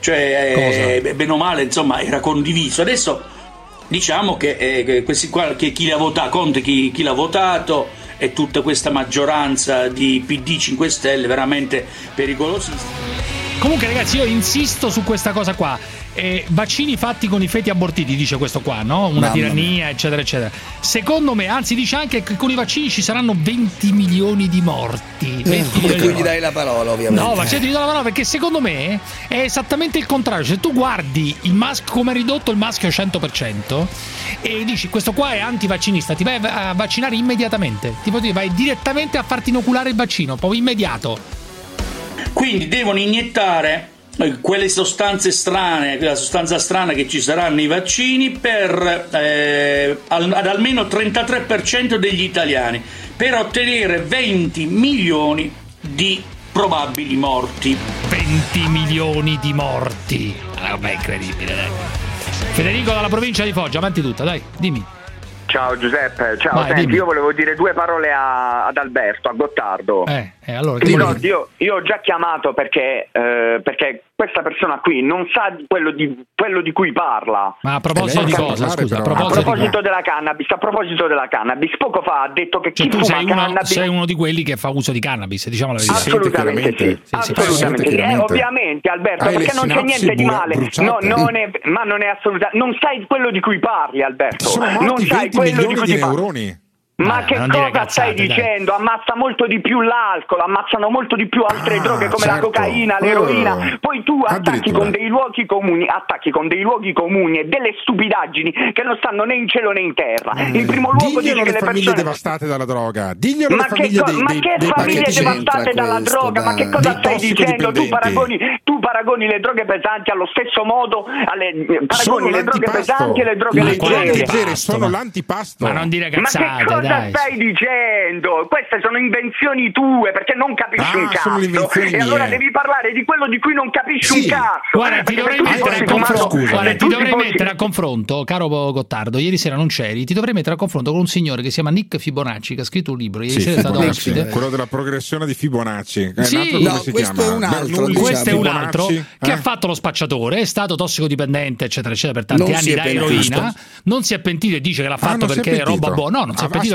cioè eh, bene o male insomma era condiviso. Adesso diciamo che eh, questi qua, che chi l'ha votato, Conte chi, chi l'ha votato, e tutta questa maggioranza di P D cinque Stelle veramente pericolosissima. Comunque ragazzi, io insisto su questa cosa qua. Eh, vaccini fatti con i feti abortiti, dice questo qua, no? Una Mamma tirannia, eccetera, eccetera. Secondo me, anzi, dice anche che con i vaccini ci saranno venti milioni di morti. venti E milioni tu di gli dai la parola, ovviamente. No, ma certo gli do la parola perché secondo me è esattamente il contrario. Se tu guardi il maschio, come è ridotto il maschio cento per cento, e dici questo qua è antivaccinista, ti vai a vaccinare immediatamente. Tipo, ti vai direttamente a farti inoculare il vaccino, proprio immediato. Quindi devono iniettare eh, quelle sostanze strane, quella sostanza strana che ci sarà nei vaccini per eh, al, ad almeno trentatré per cento degli italiani, per ottenere venti milioni di probabili morti. venti milioni di morti. Una roba incredibile, dai. Federico dalla provincia di Foggia, avanti tutta, dai, dimmi. Ciao Giuseppe, ciao. Vai, Senti, dimmi. io volevo dire due parole a- ad Alberto, a Gottardo. Eh, eh allora che Sì, vuoi no, dire? io, io ho già chiamato perché, eh, perché questa persona qui non sa di quello di, quello di cui parla. Ma a proposito Eh, di lei cosa? sa Scusa, a A proposito, proposito di della cannabis, a proposito della cannabis, poco fa ha detto che cioè, chi tu fuma sei uno, cannabis sei uno di quelli che fa uso di cannabis, diciamo la verità. Assolutamente sì, Sì, sì, assolutamente sì. sì. Eh, ovviamente Alberto, Hai perché le non c'è sinapsi niente di bu- male. No, bruciate. non è, ma non è assolutamente. Non sai quello di cui parli, Alberto. Sono morti non sai venti quello di milioni cui di ti parli. neuroni. Ma Eh, che non dire cosa cazzate, stai dai. dicendo? Ammazza molto di più l'alcol, ammazzano molto di più altre Ah, droghe come certo. la cocaina, Oh. l'eroina. Poi tu attacchi Addirittura. con dei luoghi comuni, attacchi con dei luoghi comuni e delle stupidaggini che non stanno né in cielo né in terra. In primo luogo dici Diglielo che alle le famiglie persone devastate dalla droga. Diglielo ma alle che, famiglie co- dei, ma dei, che dei famiglie parecchi- devastate dalla questo, droga? Ma che dai. cosa Dei stai dicendo? Tu tossicodipendenti. paragoni, tu paragoni le droghe pesanti allo stesso modo, alle, Sono paragoni le droghe l'antipasto. pesanti e le droghe Le leggere. droghe leggere Ma- sono l'antipasto. Ma non dire Ma che cazzate, cosa dai. stai dicendo? Queste sono invenzioni tue perché non capisci Ah, un sono le cazzo. invenzioni E allora mie. devi parlare di quello di cui non capisci Sì. un cazzo. Guarda, ti Perché dovrei se tu mettere fossi a fumato- confronto. se Guarda, tu ti dovrei fossi- mettere a confronto, caro Gottardo. Ieri sera non c'eri. Ti dovrei mettere a confronto con un signore che si chiama Nick Fibonacci, che ha scritto un libro. Ieri Sì, sera è stato Fibonacci, ospite. quello della progressione di Fibonacci. È Sì. un altro come No, si questo chiama? è un altro, Bernoulli, diciamo. Questo è un Fibonacci, altro che eh? ha fatto lo spacciatore, è stato tossicodipendente, eccetera, eccetera, per tanti Non anni si è da pentito. eroina. Non si è pentito e dice che l'ha Ah, fatto non si è perché è roba pentito? buona. No, non si è Ah, pentito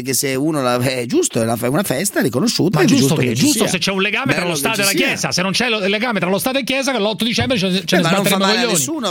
che se uno la, è giusto, la fa una festa riconosciuta. Ma è giusto, giusto che, che ci giusto sia. se c'è un legame Bello tra lo che Stato ci e la sia. Chiesa. Se non c'è il legame tra lo Stato e Chiesa, l'otto dicembre ce, ce Eh, ne ma non fa sbatteremo male a coglioni. nessuno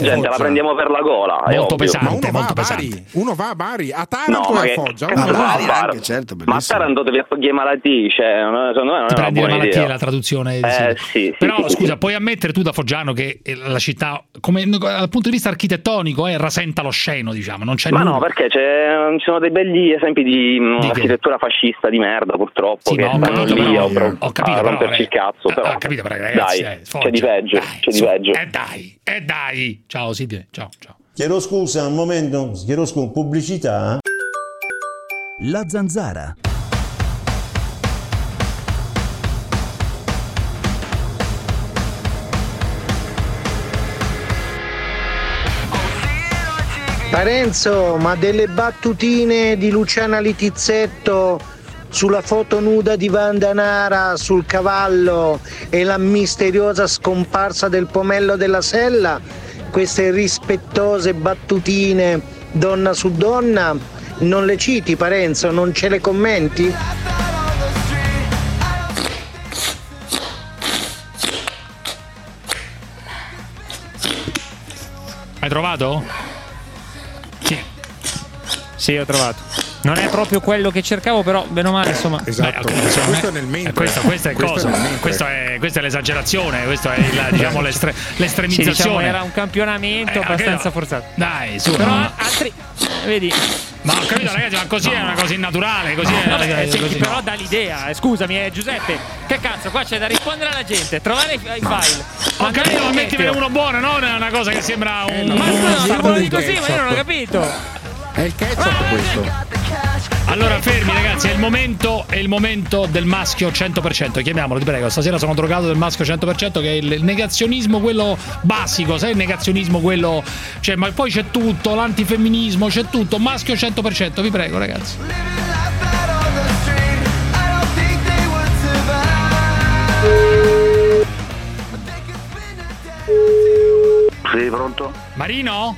gente la prendiamo per la gola. è Molto ovvio. pesante, Ma uno va molto a Bari, pesante. uno va a Bari, a Taranto No, e ma a che- Foggia. che uno cazzo va- va a Bari fare? anche, certo, Ma a bellissimo. Taranto devi accogliere malattie, cioè, non è- secondo me non Ti è una prendi le buona malattie, idea. la traduzione. Eh, sì. sì, sì, Però sì, scusa, sì. puoi ammettere tu da foggiano che la città, come dal punto di vista architettonico, eh, rasenta lo sceno, diciamo, non c'è Ma nulla. no, perché c'è, ci sono dei begli esempi di mh, Di che? architettura fascista di merda, purtroppo, Sì, che ma ho stanno capito, lì però- a, pro- ho capito, a però, romperci eh, il cazzo. ah, Però. ho capito, però, ragazzi, dai, eh, Foggia, c'è di peggio, dai, c'è di su, peggio. E dai, e dai. Ciao Silvia, ciao, ciao. Chiedo scusa, un momento, chiedo scusa, pubblicità? La Zanzara. Parenzo, ma delle battutine di Luciana Litizzetto sulla foto nuda di Vandanara sul cavallo e la misteriosa scomparsa del pomello della Sella, queste rispettose battutine donna su donna, non le citi, Parenzo? Non ce le commenti? Hai trovato? Sì. Sì, ho trovato. Non è proprio quello che cercavo, però bene o male, insomma. Esatto. Beh, okay, questo è nel mentre. Questo, questo è questo cosa? È nel questo è, questa è l'esagerazione, questo è il, diciamo l'estre, l'estremizzazione. Sì, diciamo, era un campionamento eh, abbastanza no. forzato. Dai, su. Però No. altri. Vedi. Ma ho capito, ragazzi, ma così no. è una cosa innaturale, così è Vabbè, così. senti, però dà l'idea, eh, scusami, eh, Giuseppe, che cazzo, qua c'è da rispondere alla gente, trovare i, i file. Ho capito, ma mettimene uno buono, no? È una cosa che sembra un. Eh, no, ma scusa, no, di così, ma io non ho capito. È il ketchup questo. Allora fermi ragazzi, è il momento, è il momento del maschio cento per cento, chiamiamolo, ti prego, stasera sono drogato del maschio cento per cento, che è il negazionismo quello basico, sai il negazionismo quello, cioè ma poi c'è tutto, l'antifemminismo, c'è tutto, maschio cento per cento, vi prego ragazzi. Sei pronto? Marino?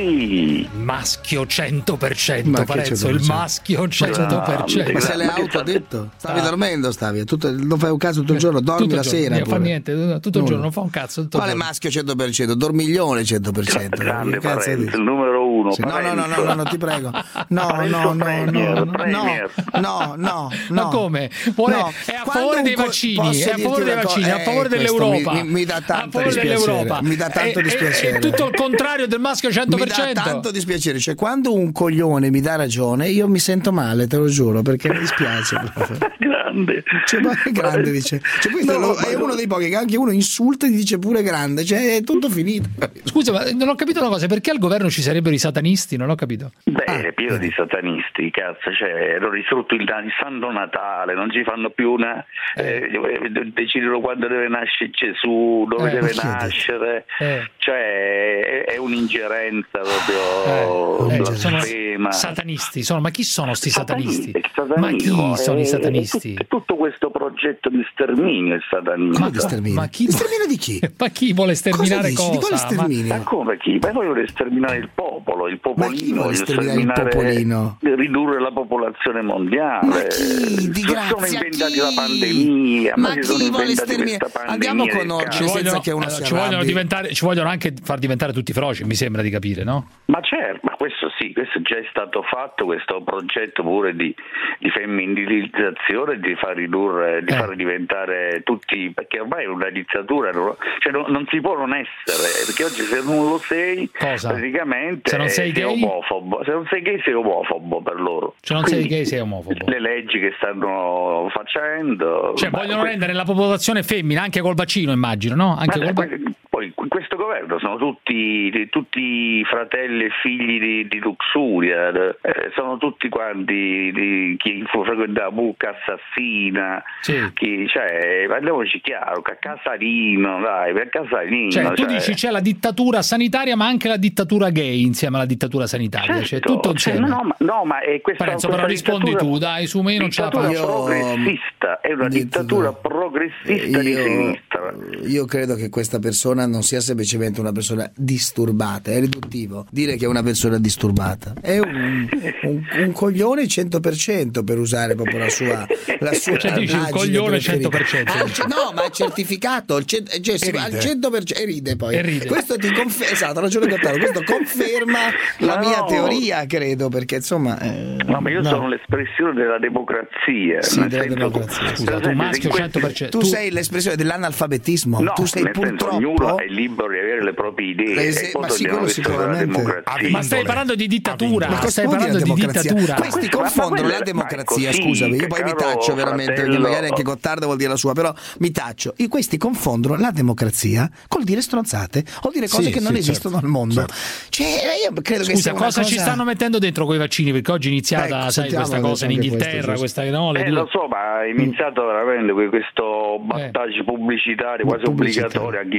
Sì. Maschio cento per cento, Ma che Parenzo, cento per cento? il maschio cento per cento. Ma se le auto ha detto? Stavi dormendo, stavi, tutto, non fai un cazzo tutto il giorno, dormi Tutto la il giorno, sera. non fa pure. niente, tutto il giorno, non fa un cazzo. Tutto Quale il giorno. maschio cento per cento? Dormiglione cento per cento. Grande Che cazzo Parenzo, dici? il numero uno. Sì, no, no, no, no, no, no, ti prego. No, Parenzo no, no, Premier, no, no, Premier. no, no, Ma no. come? Vuole- No. è a Quando favore un dei co- vaccini, posso è a dirti favore dei una vaccini, cosa? è a favore Eh, questo dell'Europa. mi- mi- mi dà a tanto favore dispiacere. dell'Europa. Mi dà tanto È- è- dispiacere. È tutto il contrario del maschio cento per Mi dà cento. tanto dispiacere, cioè quando un coglione mi dà ragione io mi sento male, te lo giuro, perché mi dispiace proprio. Grande. Cioè, ma è grande, dice. Cioè, questo No, lo- ma è no. uno dei pochi che anche uno insulta e gli dice pure grande, cioè è tutto finito. Scusa, ma non ho capito una cosa, perché al governo ci sarebbero i satanisti? Non ho capito. Beh, è pieno di satanisti, cazzo, cioè, hanno distrutto il, il Santo Natale, non ci fanno più una. Eh, decidono quando deve nascere Gesù, dove Eh, deve ma nascere, Eh. cioè è, è un'ingerenza proprio Eh, sono blasfema. satanisti, sono, ma chi sono sti satanisti? Il Ma chi satanismo, sono i è- satanisti? È, è tutto questo progetto di sterminio il satanismo. Ma, ma chi, sterminio di chi? Ma chi vuole sterminare Cosa dici? Di quale cosa? sterminio? Ma come chi? Ma voi volete sterminare il popolo, il Ma chi popolino, vuole sterminare il popolino? ridurre la popolazione mondiale. Ma chi? Di Si sono grazia, inventati chi? la pandemia, Ma si chi sono vuole inventati sterminare? questa pandemia. Andiamo con del ordine, cazzo. Ci senza vogliono, che uno allora, si ci vogliono arrabbi. diventare, ci vogliono anche far diventare tutti froci, mi sembra di capire, no? Ma certo, ma questo sì, questo già è stato fatto, questo progetto pure di, di femminilizzazione, di far ridurre, di Eh. far diventare tutti, perché ormai è una dittatura, no? Cioè non, non si può non essere, perché oggi se non lo sei, Cosa? praticamente Se non sei gay? omofobo, se non sei gay sei omofobo per loro. Se non Quindi, sei gay sei omofobo. le leggi che stanno facendo, Cioè ma vogliono que- rendere la popolazione femmina anche col vaccino, immagino, no? Anche ma col que- poi questo governo sono tutti, tutti fratelli e figli di, di Luxuria, eh, sono tutti quanti di, chi fu frequentava Bucca Assassina, Sì. chi, cioè, parliamoci chiaro, a Casalino, dai, per Casalino. Cioè, tu cioè, dici c'è la dittatura sanitaria ma anche la dittatura gay insieme alla dittatura sanitaria, cioè certo, tutto cioè, insieme. no, ma, no, ma è questa, Parenzo, questa però rispondi dittatura- tu, dai, su me io non ce la dittatura faccio. progressista, è una dittatura progressista di Io, sinistra. io credo che questa persona non sia semplicemente una persona disturbata, è riduttivo dire che è una persona disturbata, è un, un, un coglione cento per cento, per usare proprio la sua la sua Cioè, dici un immagine coglione preferita. cento per cento. Ah, c- no, ma è certificato il cent- cioè, si E va al ride. cento per cento e ride poi E ride. questo ti conferma, esatto, ha ragione Cottaro, questo conferma la No. mia teoria, credo, perché insomma eh, No, ma io no. sono l'espressione della democrazia. Sì, nel della senso- democrazia, scusa, Scusa, nel tu senso, maschio in questo- cento per cento. tu sei l'espressione dell'analfabetismo, No, tu sei nel senso, purtroppo ognuno è libero di avere le proprie idee. Eh, e sì, poi ma sì, dobbiamo quello rispondere alla sicuramente. democrazia. Ma stai parlando di dittatura, Ma cosa stai vuol dire parlando di democrazia? dittatura. Questi Ma- ma confondono quella- la democrazia, ma è così, scusami, io che poi mi caro taccio veramente, perché fratello- magari anche Gottardo vuol dire la sua, però mi taccio. E questi confondono la democrazia col dire stronzate o dire cose Sì, che non sì, esistono certo, al mondo. certo. Cioè, io credo che Scusa, sia una cosa ci cosa- stanno mettendo dentro coi vaccini? Perché oggi è iniziata, Ecco, sai, sentiamo questa adesso cosa in anche Inghilterra, questo, questa no, le Eh, due- lo so, ma è iniziato veramente que- questo battage pubblicitario quasi Pubblicitario. obbligatorio anche in Italia,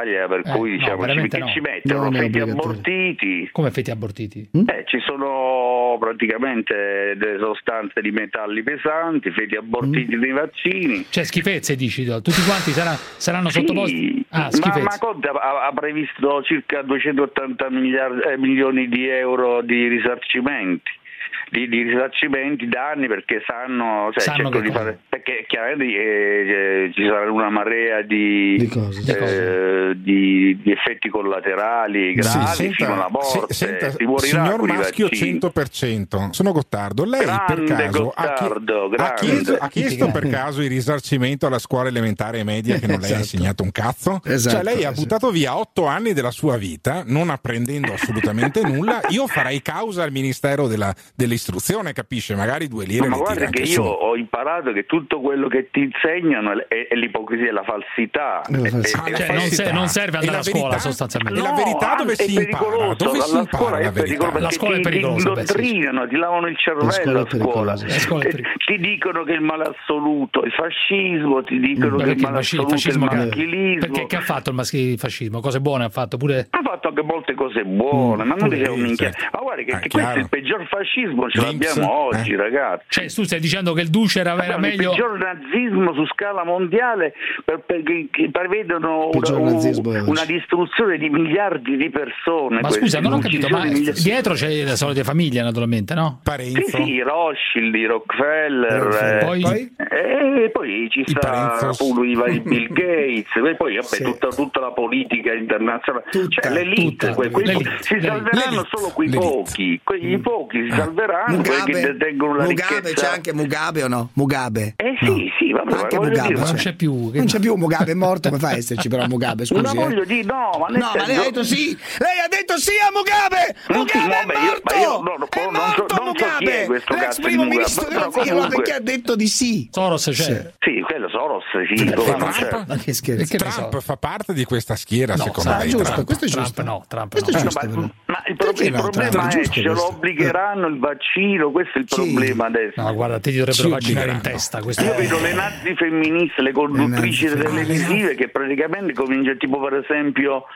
Italia, per Eh, cui no, diciamo ci, veramente che no. ci mettono Non è feti obbligatorio. abortiti. Come feti abortiti? Eh, ci sono praticamente delle sostanze di metalli pesanti, feti abortiti nei vaccini. Cioè schifezze dici, tutti quanti sarà- saranno Sì, sottoposti ah, ma, schifezze. ma Conte ha, ha previsto circa duecentottanta miliardi, eh, milioni di euro di risarcimenti. Di, di risarcimenti danni perché sanno, cioè, Sanno cercano che di cosa? fare, perché chiaramente eh, eh, ci sarà una marea di, Di cose, di eh, di- di effetti collaterali gravi Sì, senta- fino alla morte. sì, senta, si morirà signor con i Maschio vaccini. cento per cento, sono Gottardo. Lei per Grande caso ha, chi- Gottardo, ha grande. chiesto, ha chiesto per caso il risarcimento alla scuola elementare e media che non le ha Esatto. insegnato un cazzo? Esatto, Cioè lei ha sì. buttato via otto anni della sua vita non apprendendo assolutamente nulla. Io farei causa al Ministero della- dell'istruzione, capisce? Magari due lire Ma le guarda tira che anche io su. ho imparato che tutto quello che ti insegnano è, è- è l'ipocrisia, è la falsità. È la falsità. È- è- Cioè, non, se- non serve andare E la a scuola verità? sostanzialmente. E la verità dove anzi, si è impara? pericoloso, Dove si la impara scuola la è verità? pericolosa La perché scuola è ti, ti pericolosa, beh, sì. indottrinano, ti lavano il scuola cervello è a scuola. pericolosa, La scuola è E pericolosa. ti dicono che il male assoluto è il fascismo, ti dicono Ma che il perché il male fasci- il assoluto è il fascismo che- maschilismo. perché che ha fatto il maschilismo? Cose buone ha fatto pure. Ha fatto anche molte cose buone, ma non pure diciamo sì, minchia. certo. Ma guarda che, Ah, che questo è chiaro. il peggior fascismo, ce L'Inps, l'abbiamo oggi, eh. ragazzi. Cioè, tu stai dicendo che il Duce era, era Abbiamo il meglio. peggior nazismo su scala mondiale per- perché che prevedono una, Peggior nazismo è oggi. una distruzione di miliardi di persone. Ma questi, scusa, non ho capito, ma un'uccisione di miliardi- dietro c'è la solita famiglia, naturalmente, no? Sì, Parenzo. sì, i Rothschild, i Rockefeller, Rockefeller. eh, Poi? Poi? e poi ci I sta Parenzos. pure i vari Bill Gates, e poi vabbè, Sì. tutta, tutta la politica internazionale, Tutta, cioè l'elite, tutta, que- quei- l'elite, si l'elite. salveranno L'elite, solo quei l'elite. pochi, quei pochi si salveranno, quelli che Mugabe, detengono la Mugabe, ricchezza. c'è anche Mugabe o no? Mugabe. Eh sì, sì, vabbè, Anche voglio Mugabe, dire, Ma non c'è. c'è più. che- Non c'è più Mugabe, è morto, come fa a esserci però Mugabe, non scusi? eh? voglio dire, no, ma nel No, ma lei senso- ha detto sì! Lei ha detto sì a Mugabe! Non sì, Mugabe vabbè, è io- morto! ma io no, no, è non so- morto non so chi è Mugabe! questo L'ex cazzo di primo Mugabe, ministro però della Allora comunque- perché ha detto di sì? Soros c'è. Sì, quello Soros, sì, Trump? come non c'è. Ma che scherzo. E che ne Trump so? fa parte di questa schiera, No, secondo sarà lei? giusto, Trump? questo è Trump giusto. no, Trump Questo no. è No, giusto, ma, però. ma il, Perché pro- il no, problema Trump? È è giusto ce lo questo. obbligheranno il vaccino, questo è il Sì. problema adesso. No, guarda, te ti dovrebbero Ci vaccinare in obbligheranno. testa. Questo Io è- vedo le nazi femministe, le conduttrici Le nazi televisive che praticamente cominciano, tipo per esempio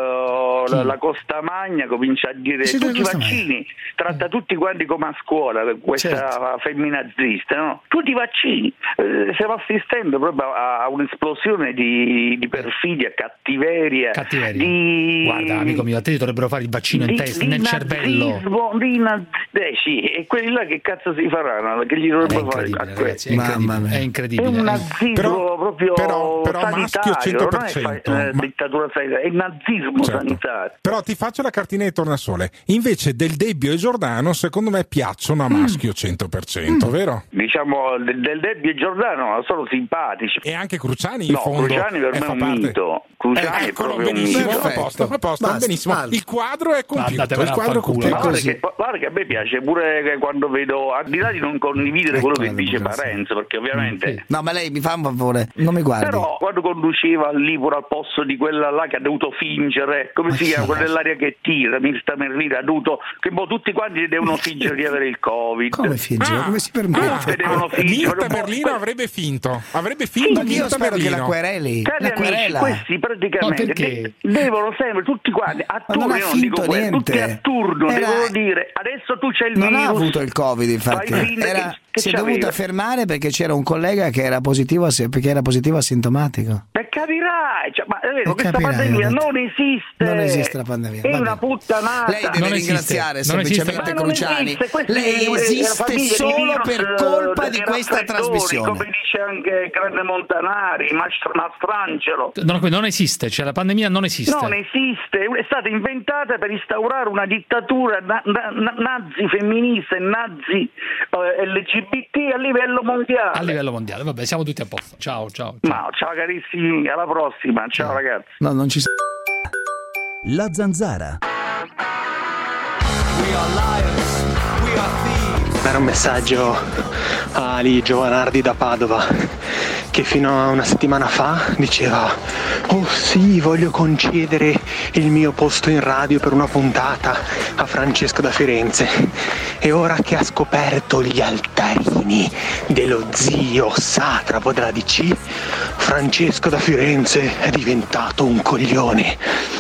eh, la, la Costa Magna comincia a dire Sì, tutti i Costa vaccini, tratta tutti quanti come a scuola, questa Certo. femminazista, no? Tutti i vaccini. Eh, stiamo assistendo proprio a, a un'esplosione di, di perfidia, cattiveria, Cattiveria. di... Guarda, amico mio, a te ti dovrebbero fare il vaccino in di- testa, di nel cervello. nazismo, di naz- eh, sì, e quelli là che cazzo si faranno? Che gli È dovrebbero fare? incredibile, ragazzi, è Mamma incredibile. mia. È È incredibile. un È- nazismo Però- proprio però- però maschio sanitario, cento per non è fa- cento, eh, ma- dittatura sanitaria, è nazismo Certo. sanitario. Però ti faccio la cartina di tornasole. Invece del Debbio e Giordano, secondo me piacciono a maschio cento per cento, vero? Diciamo del, del Debbio e Giordano sono simpatici. E anche Cruciani in No, fondo Cruciani per eh, me è fa un parte- mito. Cruciani Eh, è eccolo, proprio un benissimo, mito. a posto, a posto, Basta, benissimo. basta. Il quadro è compiuto, Andatevene il a quadro è fanculo. compiuto. Ma guarda così. che, guarda che a me piace pure che quando vedo, al di là di non condividere Ecco quello che la dice democrazia. Parenzo, perché ovviamente No, ma lei mi fa un favore, non mi guardi. però quando conduceva lì pure al posto di quella là che ha dovuto fingere, come si chiama, quella dell'aria che tira, Mirta Merlina, ha dovuto, che boh, tutti quanti devono fingere di avere il Covid. Come fingere? Ah, Come si Ah, permette? devono fingere. Mirta Boh, Merlino que- avrebbe finto, avrebbe finto Ma io Mirta spero che la Merlino. quereli. Cari La amici, querela. questi praticamente Ma perché? de- devono sempre tutti quanti a Ma non turno, ha io non dico finto questo, tutti niente. a turno Era- devono dire adesso tu c'hai il Non virus. ha avuto il Covid, infatti. fai finta Era- che- che si è c'aveva. dovuta fermare perché c'era un collega che era positivo, ass- perché era positivo asintomatico. E capirai, cioè, ma è vero, E questa capirai, pandemia ho detto. non esiste. Non esiste la pandemia, È va una bene. puttanata. Lei deve Non esiste, ringraziare non esiste, semplicemente ma non Cruciani. esiste, questi- Lei eh, la esiste famiglia di solo virus, per eh, colpa dei di questa raffreddori, trasmissione. come dice anche Grande Montanari, Mastr- Mastrangelo. Non, non esiste, cioè la pandemia non esiste. Non esiste, è stata inventata per instaurare una dittatura na- na- na- nazi femminista e nazi eh, L G B T a livello mondiale. A livello mondiale, vabbè, siamo tutti a posto. Ciao, ciao. Ma ciao carissimi, alla prossima, ciao ragazzi. No, non ci s- La Zanzara. Era un messaggio a Ali Giovanardi da Padova che fino a una settimana fa diceva: oh sì, voglio concedere il mio posto in radio per una puntata a Francesco da Firenze. E ora che ha scoperto gli altarini dello zio satrapo della D C, Francesco da Firenze è diventato un coglione.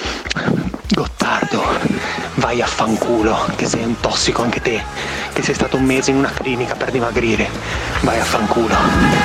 Gottardo, vai a fanculo, che sei un tossico anche te, che sei stato un mese in una clinica per dimagrire. Vai a fanculo.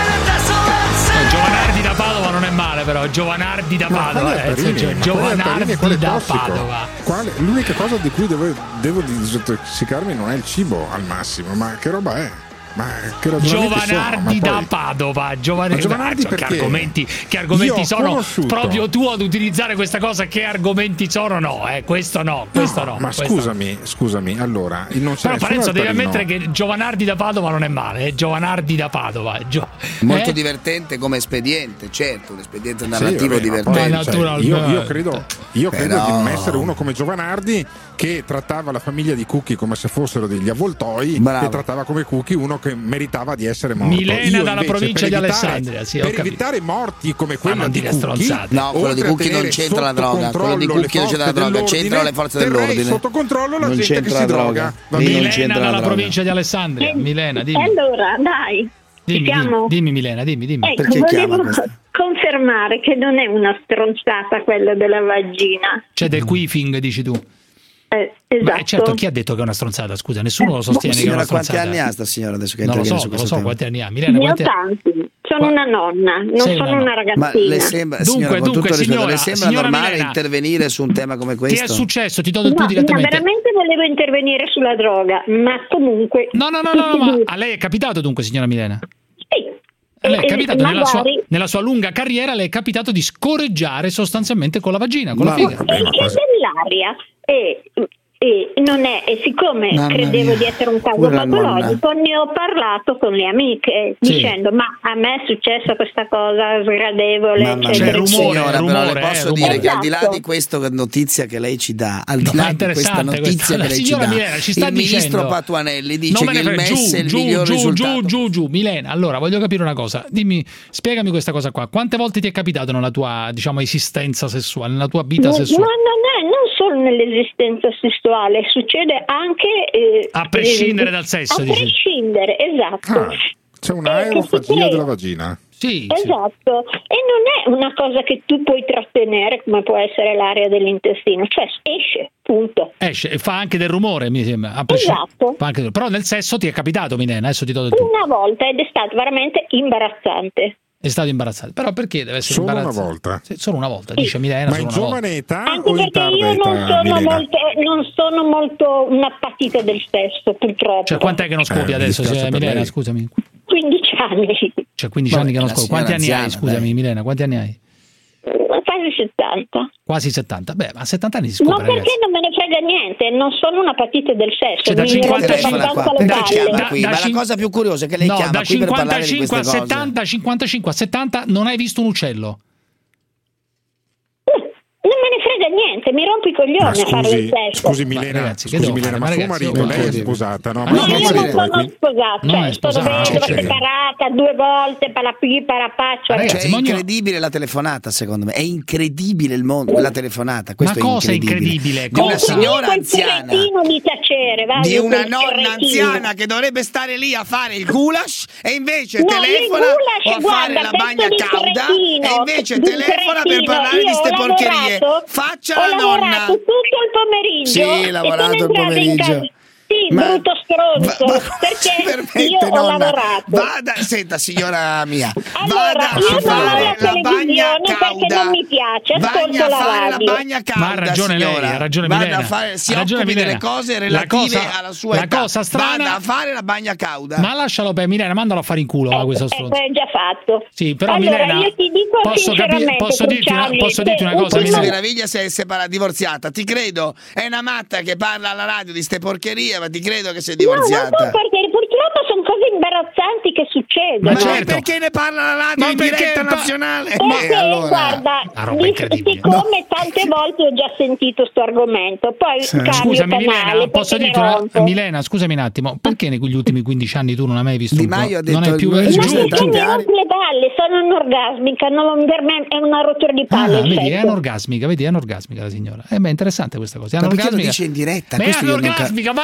Giovanardi da Padova non è male, però Giovanardi da Padova, eh, Perini, cioè, ma Giovanardi Perini, da tossico? Padova. Quale- l'unica cosa di cui devo, devo disintossicarmi non è il cibo al massimo, ma che roba è? Ma che ragionamenti Giovanardi sono? Ma da poi- Padova, Giovanardi, Ma Giovanardi Cazzo, che perché? argomenti, che argomenti Io ho sono conosciuto- proprio tu ad utilizzare questa cosa? Che argomenti sono? No, eh, questo no, questo no. Ma questo scusami, scusami, allora non c'è Però nessuno Parenzo al devi Torino. ammettere che Giovanardi da Padova non è male, eh? Giovanardi da Padova. Gio- Molto eh? divertente come espediente, certo, un espediente Sì, narrativo vabbè, ma divertente. poi, cioè, io, io credo, io credo Però- di essere uno come Giovanardi che trattava la famiglia di Cucchi come se fossero degli avvoltoi Bravo. e trattava come Cucchi uno che meritava di essere morto. Milena Io dalla invece, provincia per di evitare- Alessandria, sì, ho per capito. evitare morti come quello non di dire Cucchi, stronzate. No, quello di oltre a Cucchi non tenere c'entra la sotto droga, quello di controllo Cucchi le non c'entra la forze droga, dell'ordine, c'entrano le forze terrei dell'ordine. sotto controllo la Non gente che c'entra si la droga. droga. Va Lì bene? non Milena c'entra la dalla droga. provincia di Alessandria. Milena, dimmi. Allora, dai, Dimmi, siamo... dimmi, dimmi, Milena, dimmi, dimmi. Ecco, volevo confermare che non è una stronzata quella della vagina. C'è del queefing, dici tu. Eh, Ma esatto. certo, chi ha detto che è una stronzata? Scusa, nessuno lo sostiene che è una Signora, quanti stronzata. anni ha sta signora adesso che Non lo interviene so, su non lo questo so tema? quanti anni ha. Milena, Ne ho quanti tanti, sono una nonna, non Sei sono una una nonna. ragazzina. Ma le sembra, Dunque, signora, con dunque, tutto il rispetto, signora, le sembra signora normale Milena, intervenire su un tema come questo? Che è successo? Ti do del No, tu no, direttamente. veramente volevo intervenire sulla droga, ma comunque... No, no, no, no, no, ma a lei è capitato dunque, signora Milena? Sì. A lei è E- capitato e nella, sua, magari- nella sua lunga carriera, le è capitato di scorreggiare sostanzialmente con la vagina, con la Ma- figa. Perché dell'aria e, e non è, e siccome Mamma credevo mia. di essere un caso Pure la patologico, ne ho parlato con le amiche Sì. dicendo ma a me è successa questa cosa sgradevole, Mamma eccetera, mia, signora, eccetera. però le posso dire che al di là Esatto. di questa notizia che lei ci dà, al di No, là è di questa interessante notizia questa. che La lei ci signora dà, Milena ci sta il ministro dicendo- Patuanelli dice Non me che ne il frega, M E S è il giù, miglior giù, risultato. giù, giù, giù, Milena. Allora, voglio capire una cosa. Dimmi, spiegami questa cosa qua. Quante volte ti è capitato nella tua, diciamo, esistenza sessuale, nella tua vita No, sessuale? ma non è non solo nell'esistenza sessuale, succede anche eh, A prescindere eh, dal sesso, a dici? prescindere, esatto. Ah, c'è Eh, un'aerofagia che si della vagina. Sì, Esatto, e non è una cosa che tu puoi trattenere come può essere l'area dell'intestino, cioè esce, punto. Esce e fa anche del rumore, mi sembra. A presci- Esatto. fa anche del- Però nel sesso ti è capitato, Milena, adesso ti do del tu. Una volta ed è stato veramente imbarazzante. È stato imbarazzato. Però perché deve essere Solo una imbarazzato? volta. Sì, solo una volta, dice Milena. Ma solo in una volta. giovane età Anche o in perché tarda io non età, sono, Milena? molto, non sono molto una patita del sesso, purtroppo. Cioè, quant'è che non scoppia Eh, mi adesso, dispiace signora per Milena? lei. Scusami. quindici anni, Cioè, quindici Vabbè, anni che non la scopri. Quanti anni signora hai, anziana, scusami, dai. Milena? Quanti anni hai? quasi settanta. Quasi settanta. Beh, ma a settanta anni si Ma scopre, perché ragazzi. non me ne frega niente, non sono una patita del sesso, Cioè, da mi cinquantacinque rompe abbastanza le Perché chiama palle. qui? Da- Ma da la cin- cosa più curiosa è che lei No, chiama da qui per parlare di cinquantacinque a queste cose. settanta, cinquantacinque a settanta non hai visto un uccello. Non me ne frega niente, mi rompi i coglioni Ma a fare scusi, il sesso. scusi Milena, ragazzi, che scusi devo Milena, fare? ma Ma suo ragazzi, marito, io- lei è sposata, no? No, Ma suo io non marito è sono qui? sposata, Non è cioè, sono sposata, vedova, cioè- separata due volte, parapì, parapaccio. Ma Cioè, ragazzi, è ma ognuno- incredibile la telefonata, secondo me. È incredibile il mondo, quella telefonata. Questo Ma cosa è è incredibile. incredibile? Di una Cosa? signora quel anziana, cretino di tacere, va, di io una quel nonna cretino. anziana che dovrebbe stare lì a fare il goulash e invece No, telefona il goulash, o a fare guarda, la pezzo bagna di cauda cretino, e invece di telefona per cretino. parlare Io di ste ho porcherie. lavorato- Faccia ho la nonna. lavorato tutto il pomeriggio. Sì, e lavorato sono il entrata in pomeriggio. casa- Sì, Ma- brutto stronzo, Ma- ma perché si permette, io ho nonna? lavorato. Vada, senta signora mia, Allora, vada io a non ho fare la la bagna televisione perché cauda. non mi piace, ascolto Vaglia a la fare radio. la bagna cauda, Ma ha ragione lei, signora. ha ragione Vada Milena. a fare, si Ha ragione occupi Milena. delle cose La relative cosa- alla sua la età. cosa strana- Vada a fare la bagna cauda. Ma lascialo per Milena, mandalo a fare in culo a questo Eh, stronzo. è già fatto. Sì, però allora, Milena, io ti dico posso capire- sinceramente, posso dirti una- Cruciani, posso dirti una che cosa, un Mi si Milena? meraviglia se è separata, divorziata. Ti credo, è una matta che parla alla radio di ste porcherie, ma ti credo che sei No, non divorziata. so perché purtroppo sono cose imbarazzanti che succedono. Ma certo. perché ne parla la radio Ma in perché diretta pa- nazionale? Perché, Eh, allora. guarda, La roba di- incredibile. siccome tante volte ho già sentito sto argomento, poi cambio Scusami canale Milena, posso perché dirti mi una... rompo. Milena, scusami un attimo, perché negli ultimi quindici anni tu non hai mai visto Di un po'? Maio ha Non detto- hai più Ma Ma Giusto, perché tanti mi anni. rompe le palle, sono anorgasmica, non, per me è una rottura di Ah, palle. il vedi, è sesso. anorgasmica, vedi, è anorgasmica la signora. Eh beh, interessante questa cosa. È Ma perché lo anorgasmica. dice in diretta? Ma è Questo io non ca- anorgasmica, ma è Ma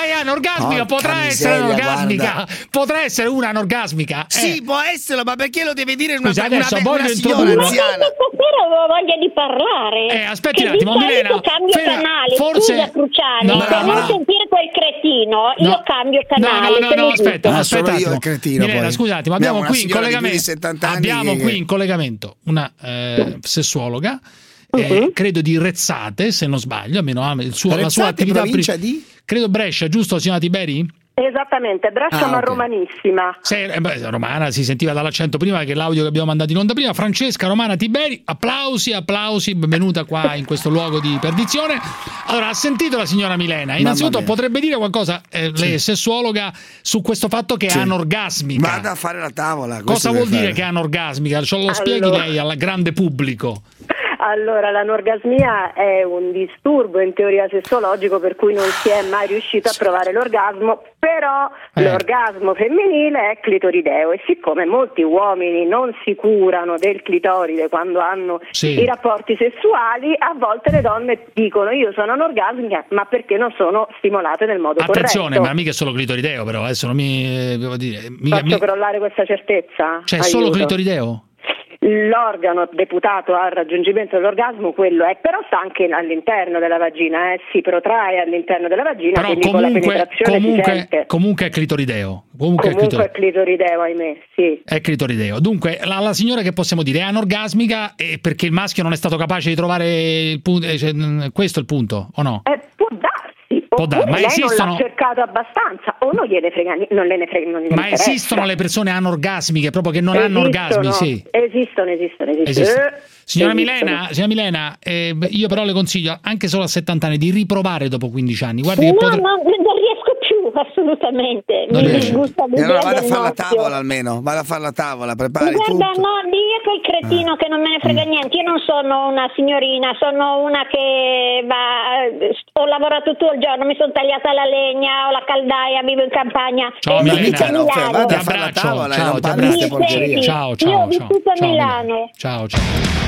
anorgasmica, Porca potrà essere miseria, anorgasmica, guarda. potrà essere una anorgasmica. Sì, Eh. può esserlo, ma perché lo deve dire una, Scusa, una, adesso una, voglio una signora introdurre- anziana? Stasera avevo voglia di parlare. Eh, aspetti che un attimo, di solito Milena, cambio Fena, canale. forse- Scusa, Cruciani, No, per no, non no. sentire quel cretino, No. io cambio canale. No, no, te no, lo no, aspetta, dico. Ah, aspetta. solo un io attimo. il cretino, Milena, poi. scusate, ma Abbiamo abbiamo una qui in signora di più collegamento di settanta anni abbiamo che- qui in collegamento una eh, sessuologa. Eh, credo di Rezzate, se non sbaglio, almeno ah, il suo, la sua Rezzate, attività provincia pri- di? credo Brescia, giusto signora Tiberi? Esattamente, Brescia Ah, ma ok. romanissima. Sei, eh, beh, romana, si sentiva dall'accento prima che l'audio che abbiamo mandato in onda prima. Francesca Romana Tiberi, applausi, applausi, benvenuta qua in questo luogo di perdizione. Allora, ha sentito la signora Milena? Innanzitutto mia. potrebbe dire qualcosa, eh, lei è sessuologa, su questo fatto che Sì. è anorgasmica. Vada a fare la tavola. questo Cosa deve vuol dire fare. che è anorgasmica? Ce lo spieghi Allora. lei al grande pubblico. Allora, l'anorgasmia è un disturbo in teoria sessuologico per cui non si è mai riuscito a provare l'orgasmo, però Eh. l'orgasmo femminile è clitorideo e siccome molti uomini non si curano del clitoride quando hanno Sì. i rapporti sessuali, a volte le donne dicono io sono anorgasmica ma perché non sono stimolate nel modo Attenzione, corretto. ma mica è solo clitorideo, però adesso non mi eh, devo dire, mica, Faccio mi- crollare questa certezza? cioè è solo Aiuto. clitorideo? L'organo deputato al raggiungimento dell'orgasmo quello è, però sta anche all'interno della vagina, eh? Si protrae all'interno della vagina, Però quindi con la comunque, penetrazione si comunque, sente. comunque è clitorideo. Comunque, è Comunque clitorideo. è clitorideo, ahimè, sì. È clitorideo. Dunque, la, la signora che possiamo dire è anorgasmica e perché il maschio non è stato capace di trovare il punto. eh, cioè, mh, questo è il punto, o no? Eh, può darsi, Può dar- oppure ma lei esistono- non l'ha cercato abbastanza o non gliene frega, ni- non gliene frega, non gliene Ma interessa. esistono le persone anorgasmiche, proprio che non hanno orgasmi, sì. Esistono, esistono, esistono. Esistono. Eh, Signora esistono. Milena, signora Milena eh, beh, io però le consiglio, anche solo a settanta anni, di riprovare dopo quindici anni. Guardi No, che potre- no, non riesco più, assolutamente. Non Mi riesce. disgusta E l'idea allora vada a del fare la maschio. tavola almeno, vada a fare la tavola, prepari Guarda, tutto. no, io quel cretino che non me ne frega niente, io non sono una signorina, sono una che va, ho lavorato tutto il giorno, mi sono tagliata la legna, ho la caldaia, vivo in campagna. Ciao, e Milena. vissuto a No, Milano. vada Ti a fare la abbraccio, tavola e ciao, non ti parli abbraccio. queste porcherie. Senti, Ciao, io ciao, ho ciao. vissuto a Ciao, Milano. Milena. Ciao, ciao.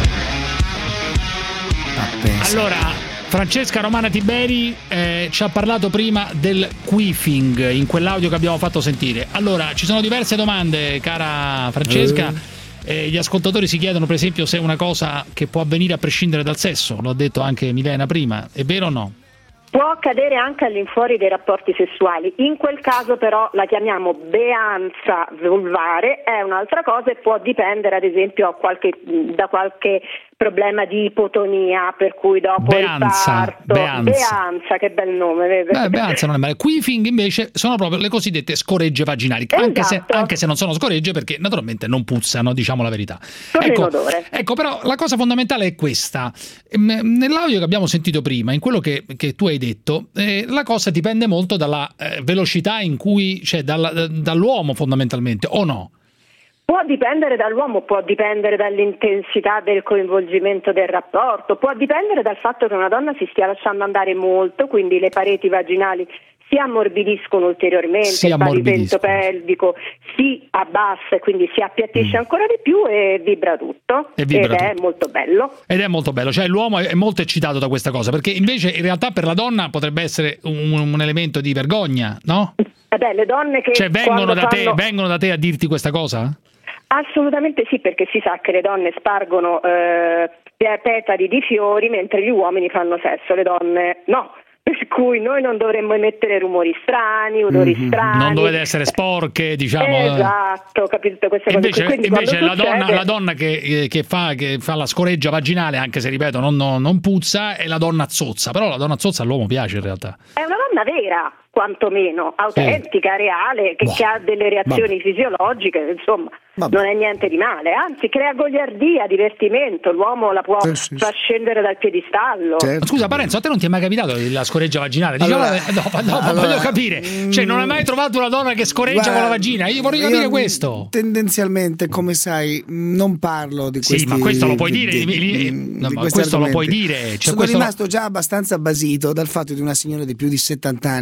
Allora, Francesca Romana Tiberi eh, ci ha parlato prima del queefing in quell'audio che abbiamo fatto sentire. Allora, ci sono diverse domande, cara Francesca. Eh, gli ascoltatori si chiedono, per esempio, se è una cosa che può avvenire a prescindere dal sesso. Lo ha detto anche Milena prima. È vero o no? Può accadere anche all'infuori dei rapporti sessuali, in quel caso però la chiamiamo beanza vulvare, è un'altra cosa e può dipendere ad esempio a qualche, da qualche problema di ipotonia, per cui dopo Beanza, il parto, beanza. beanza, che bel nome, vede? Beh, beanza non è male. Queefing invece sono proprio le cosiddette scoregge vaginali, anche, se, Esatto. anche se non sono scoregge perché naturalmente non puzzano, diciamo la verità. Sono Ecco, inodore. ecco, però la cosa fondamentale è questa. Ehm, Nell'audio che abbiamo sentito prima, in quello che, che tu hai detto, eh, la cosa dipende molto dalla eh, velocità in cui, cioè dalla- dall'uomo fondamentalmente, o no? Può dipendere dall'uomo, può dipendere dall'intensità del coinvolgimento del rapporto, può dipendere dal fatto che una donna si stia lasciando andare molto, quindi le pareti vaginali si ammorbidiscono ulteriormente, Si il pavimento ammorbidiscono. pelvico si abbassa e quindi si appiattisce ancora di più e vibra tutto E vibra ed è tutto. molto bello. Ed è molto bello, cioè l'uomo è molto eccitato da questa cosa, perché invece in realtà per la donna potrebbe essere un, un elemento di vergogna, no? Eh beh, le donne che Cioè vengono quando da, te, fanno- vengono da te a dirti questa cosa? Assolutamente sì, perché si sa che le donne spargono eh, pe- petali di fiori mentre gli uomini fanno sesso, le donne no. Per cui noi non dovremmo emettere rumori strani, odori strani. Non dovete essere sporche, diciamo. eh. Esatto, capito queste cose. Invece, qui. Quindi invece quando la, donna, succede- la donna che, eh, che, fa, che fa la scoreggia vaginale, anche se ripeto non, non, non puzza, è la donna zozza. Però la donna zozza all'uomo piace in realtà. è una donna vera, quantomeno, autentica, reale, che, Boh. che ha delle reazioni fisiologiche, insomma, non è niente di male, anzi crea goliardia, divertimento, l'uomo la può Sì, sì, far scendere dal piedistallo. Certo. Scusa Parenzo, a te non ti è mai capitato la scoreggia vaginale? Diciamo, Allora, no, no, allora, voglio capire. Cioè, non hai mai trovato una donna che scoreggia Guarda, con la vagina? Io vorrei io capire questo. Tendenzialmente, come sai, non parlo di questi Sì, ma questo lo puoi di- dire, di- li- li- di- no, di ma questi questo lo puoi argomenti. dire, cioè, Sono questo lo- rimasto già abbastanza basito dal fatto di una signora di più di settanta anni che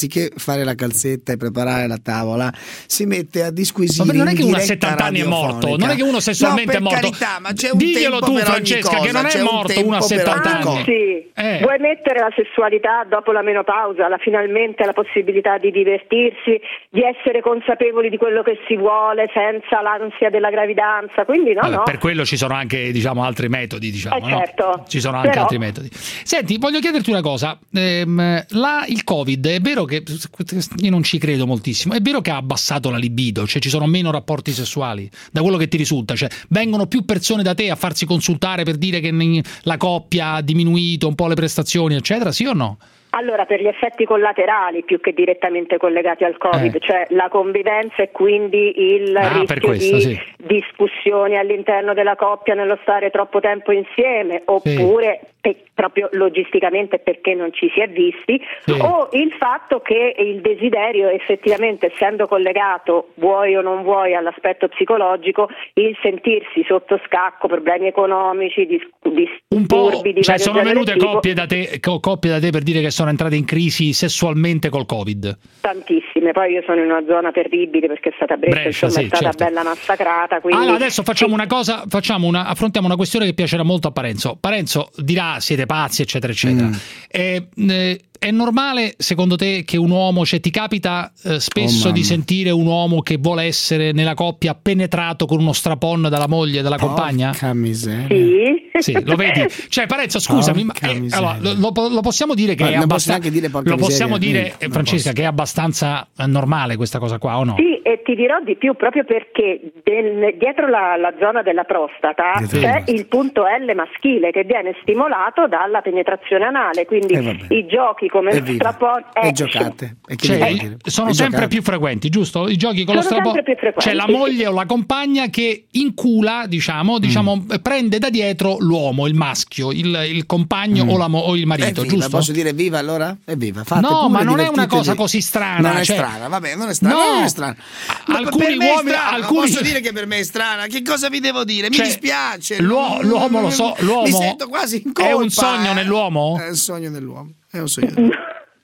anziché fare la calzetta e preparare la tavola, si mette a disquisire. Ma non è che uno a diretta settanta anni è morto, radiofonica. non è che uno sessualmente no, per è morto. carità, ma c'è un Diglielo tempo tu, per ogni Francesca, cosa, che non c'è è un morto uno a tempo per settanta ogni anni. Sì. Eh. Vuoi mettere la sessualità dopo la menopausa, la, finalmente la possibilità di divertirsi, di essere consapevoli di quello che si vuole senza l'ansia della gravidanza, quindi no, Vabbè, no. Per quello ci sono anche, diciamo, altri metodi, diciamo, Eh, certo. no? Ci sono anche Però... altri metodi. Senti, voglio chiederti una cosa, ehm, la, il Covid, è vero che, io non ci credo moltissimo, è vero che ha abbassato la libido, cioè ci sono meno rapporti sessuali, da quello che ti risulta, cioè vengono più persone da te a farsi consultare per dire che la coppia ha diminuito un po' le prestazioni, eccetera, sì o no? Allora, per gli effetti collaterali più che direttamente collegati al Covid, Eh. cioè la convivenza e quindi il Ah, rischio per questo, di sì. discussioni all'interno della coppia nello stare troppo tempo insieme, oppure pe- proprio logisticamente perché non ci si è visti, Sì. o il fatto che il desiderio effettivamente, essendo collegato, vuoi o non vuoi, all'aspetto psicologico, il sentirsi sotto scacco, problemi economici, dis- Un po', disturbi di cioè vario sono genere venute tipo. coppie da te, co- coppie da te per dire che sono entrate in crisi sessualmente col Covid. Tantissime, poi io sono in una zona terribile perché è stata Brescia, Brescia, insomma sì, è stata certo. bella massacrata, quindi Allora adesso facciamo una cosa, facciamo una, affrontiamo una questione che piacerà molto a Parenzo. Parenzo dirà siete pazzi eccetera eccetera. Mm. Eh, eh, è normale secondo te che un uomo, cioè ti capita eh, spesso Oh, di mamma. sentire un uomo che vuole essere nella coppia penetrato con uno strapon dalla moglie, dalla compagna? Porca miseria. Sì. Sì, lo vedi? Cioè Parenzo scusami, ma, Porca eh, miseria. allora, lo, lo- lo possiamo dire che Ma è non posso abbastanza neanche dire porca lo possiamo miseria. dire Mm, eh, non Francesca posso. che è abbastanza eh, normale questa cosa qua o no? Sì, e ti dirò di più, proprio perché del- dietro la, la zona della prostata Dietro c'è la prostata. il punto L maschile che viene stimolato dalla penetrazione anale, quindi Eh, vabbè. i giochi come il Evviva. strapon E eh, giocate. E che Cioè, devo dire? sono E sempre giocate. più frequenti, giusto? I giochi con lo Sono strapon. sempre più frequenti, C'è la sì. moglie o la compagna che incula, diciamo, diciamo prende da dietro l'uomo, il maschio, il, il compagno o, la mo- o il marito, Evviva, giusto? posso dire viva allora? Evviva, fate No, pure, ma non è una divertitevi. cosa così strana. Non è cioè- strana, vabbè, non è strana, No. non è strana. Ma Alcuni per me è uomini- strana, alcuni- posso dire che per me è strana. Che cosa vi devo dire? Mi Cioè, dispiace. l'uo- Non- l'uomo, lo so, l'uomo mi sento quasi in colpa. è un sogno eh. nell'uomo? È un sogno nell'uomo. È un sogno nell'uomo.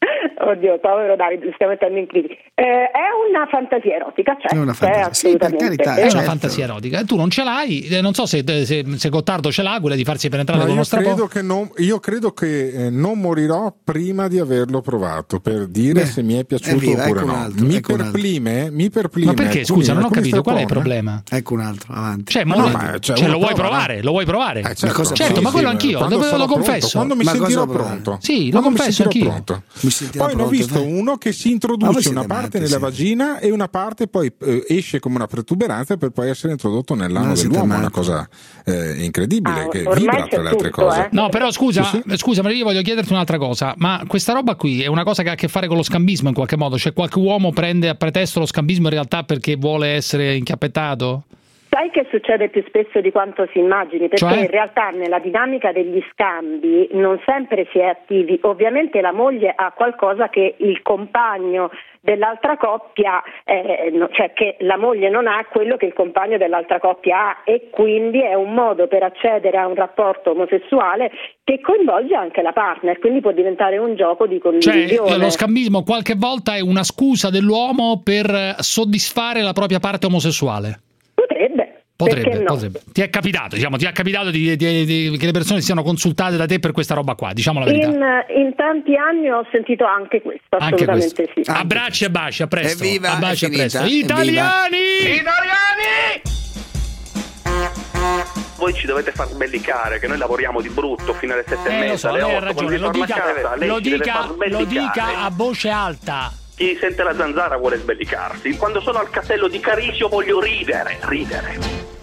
Oddio, povero Davide, stiamo mettendo in crisi. Eh, è una fantasia erotica, cioè, È una c'è fantasia, sì, per assolutamente. carità, È una certo. fantasia erotica. Tu non ce l'hai, eh, non so se, se, se Gottardo ce l'ha quella di farsi penetrare No, con uno io, strapon. credo che non, io credo che eh, non morirò prima di averlo provato per dire Beh, se mi è piaciuto evviva, oppure ecco no. un altro, mi, ecco un altro. perplime, mi perplime. Ma perché? alcuni- Scusa, non ho alcuni capito qual è il strapon, problema. Ecco un altro, avanti. Cioè, Ma mo- no, ma, cioè, cioè, uno lo vuoi prova, provare? Lo vuoi provare? Eh, certo, cosa certo, sì, ma sì, quello ma anch'io, quando dove sarò lo pronto, confesso. quando mi Ma sentirò cosa provare? pronto. Sì, lo Quando mi confesso sentirò anch'io. pronto. Mi sentirò Poi ne ho pronto, visto vai. uno che si Ma voi introduce siete una parte matti, nella siete. vagina e una parte poi eh, esce come una protuberanza per poi essere introdotto nell'ano Ma siete dell'uomo. È una matti. cosa eh, incredibile Ah, che ormai vibra c'è tra le altre tutto, cose. eh. No, però scusa, Sì, scusa, ma io voglio chiederti un'altra cosa. Ma questa roba qui è una cosa che ha a che fare con lo scambismo in qualche modo? Cioè qualche uomo prende a pretesto lo scambismo in realtà perché vuole essere inchiappettato? Sai che succede più spesso di quanto si immagini, perché Cioè? in realtà nella dinamica degli scambi non sempre si è attivi. Ovviamente la moglie ha qualcosa che il compagno dell'altra coppia, eh, no, cioè che la moglie non ha quello che il compagno dell'altra coppia ha, e quindi è un modo per accedere a un rapporto omosessuale che coinvolge anche la partner, quindi può diventare un gioco di condivisione. Cioè lo scambismo qualche volta è una scusa dell'uomo per soddisfare la propria parte omosessuale? Potrebbe. Potrebbe, Perché no? potrebbe. Ti è capitato, diciamo, ti è capitato di, di- di- che le persone siano consultate da te per questa roba qua, diciamo la verità. In, in tanti anni ho sentito anche questo, Anche assolutamente questo. sì. Abbracci e baci, a presto. Evviva, Abbracci è a presto. finita. Italiani! Voi ci dovete far sbellicare, che noi lavoriamo di brutto fino alle sette e Eh, mezza, lo so, alle lei ha otto, quando ragione, si lo torna dica, a casa, lei lo ci deve dica, far lo sbellicare. dica a voce alta. Chi sente la zanzara vuole sbellicarsi. Quando sono al castello di Carisio voglio ridere, ridere.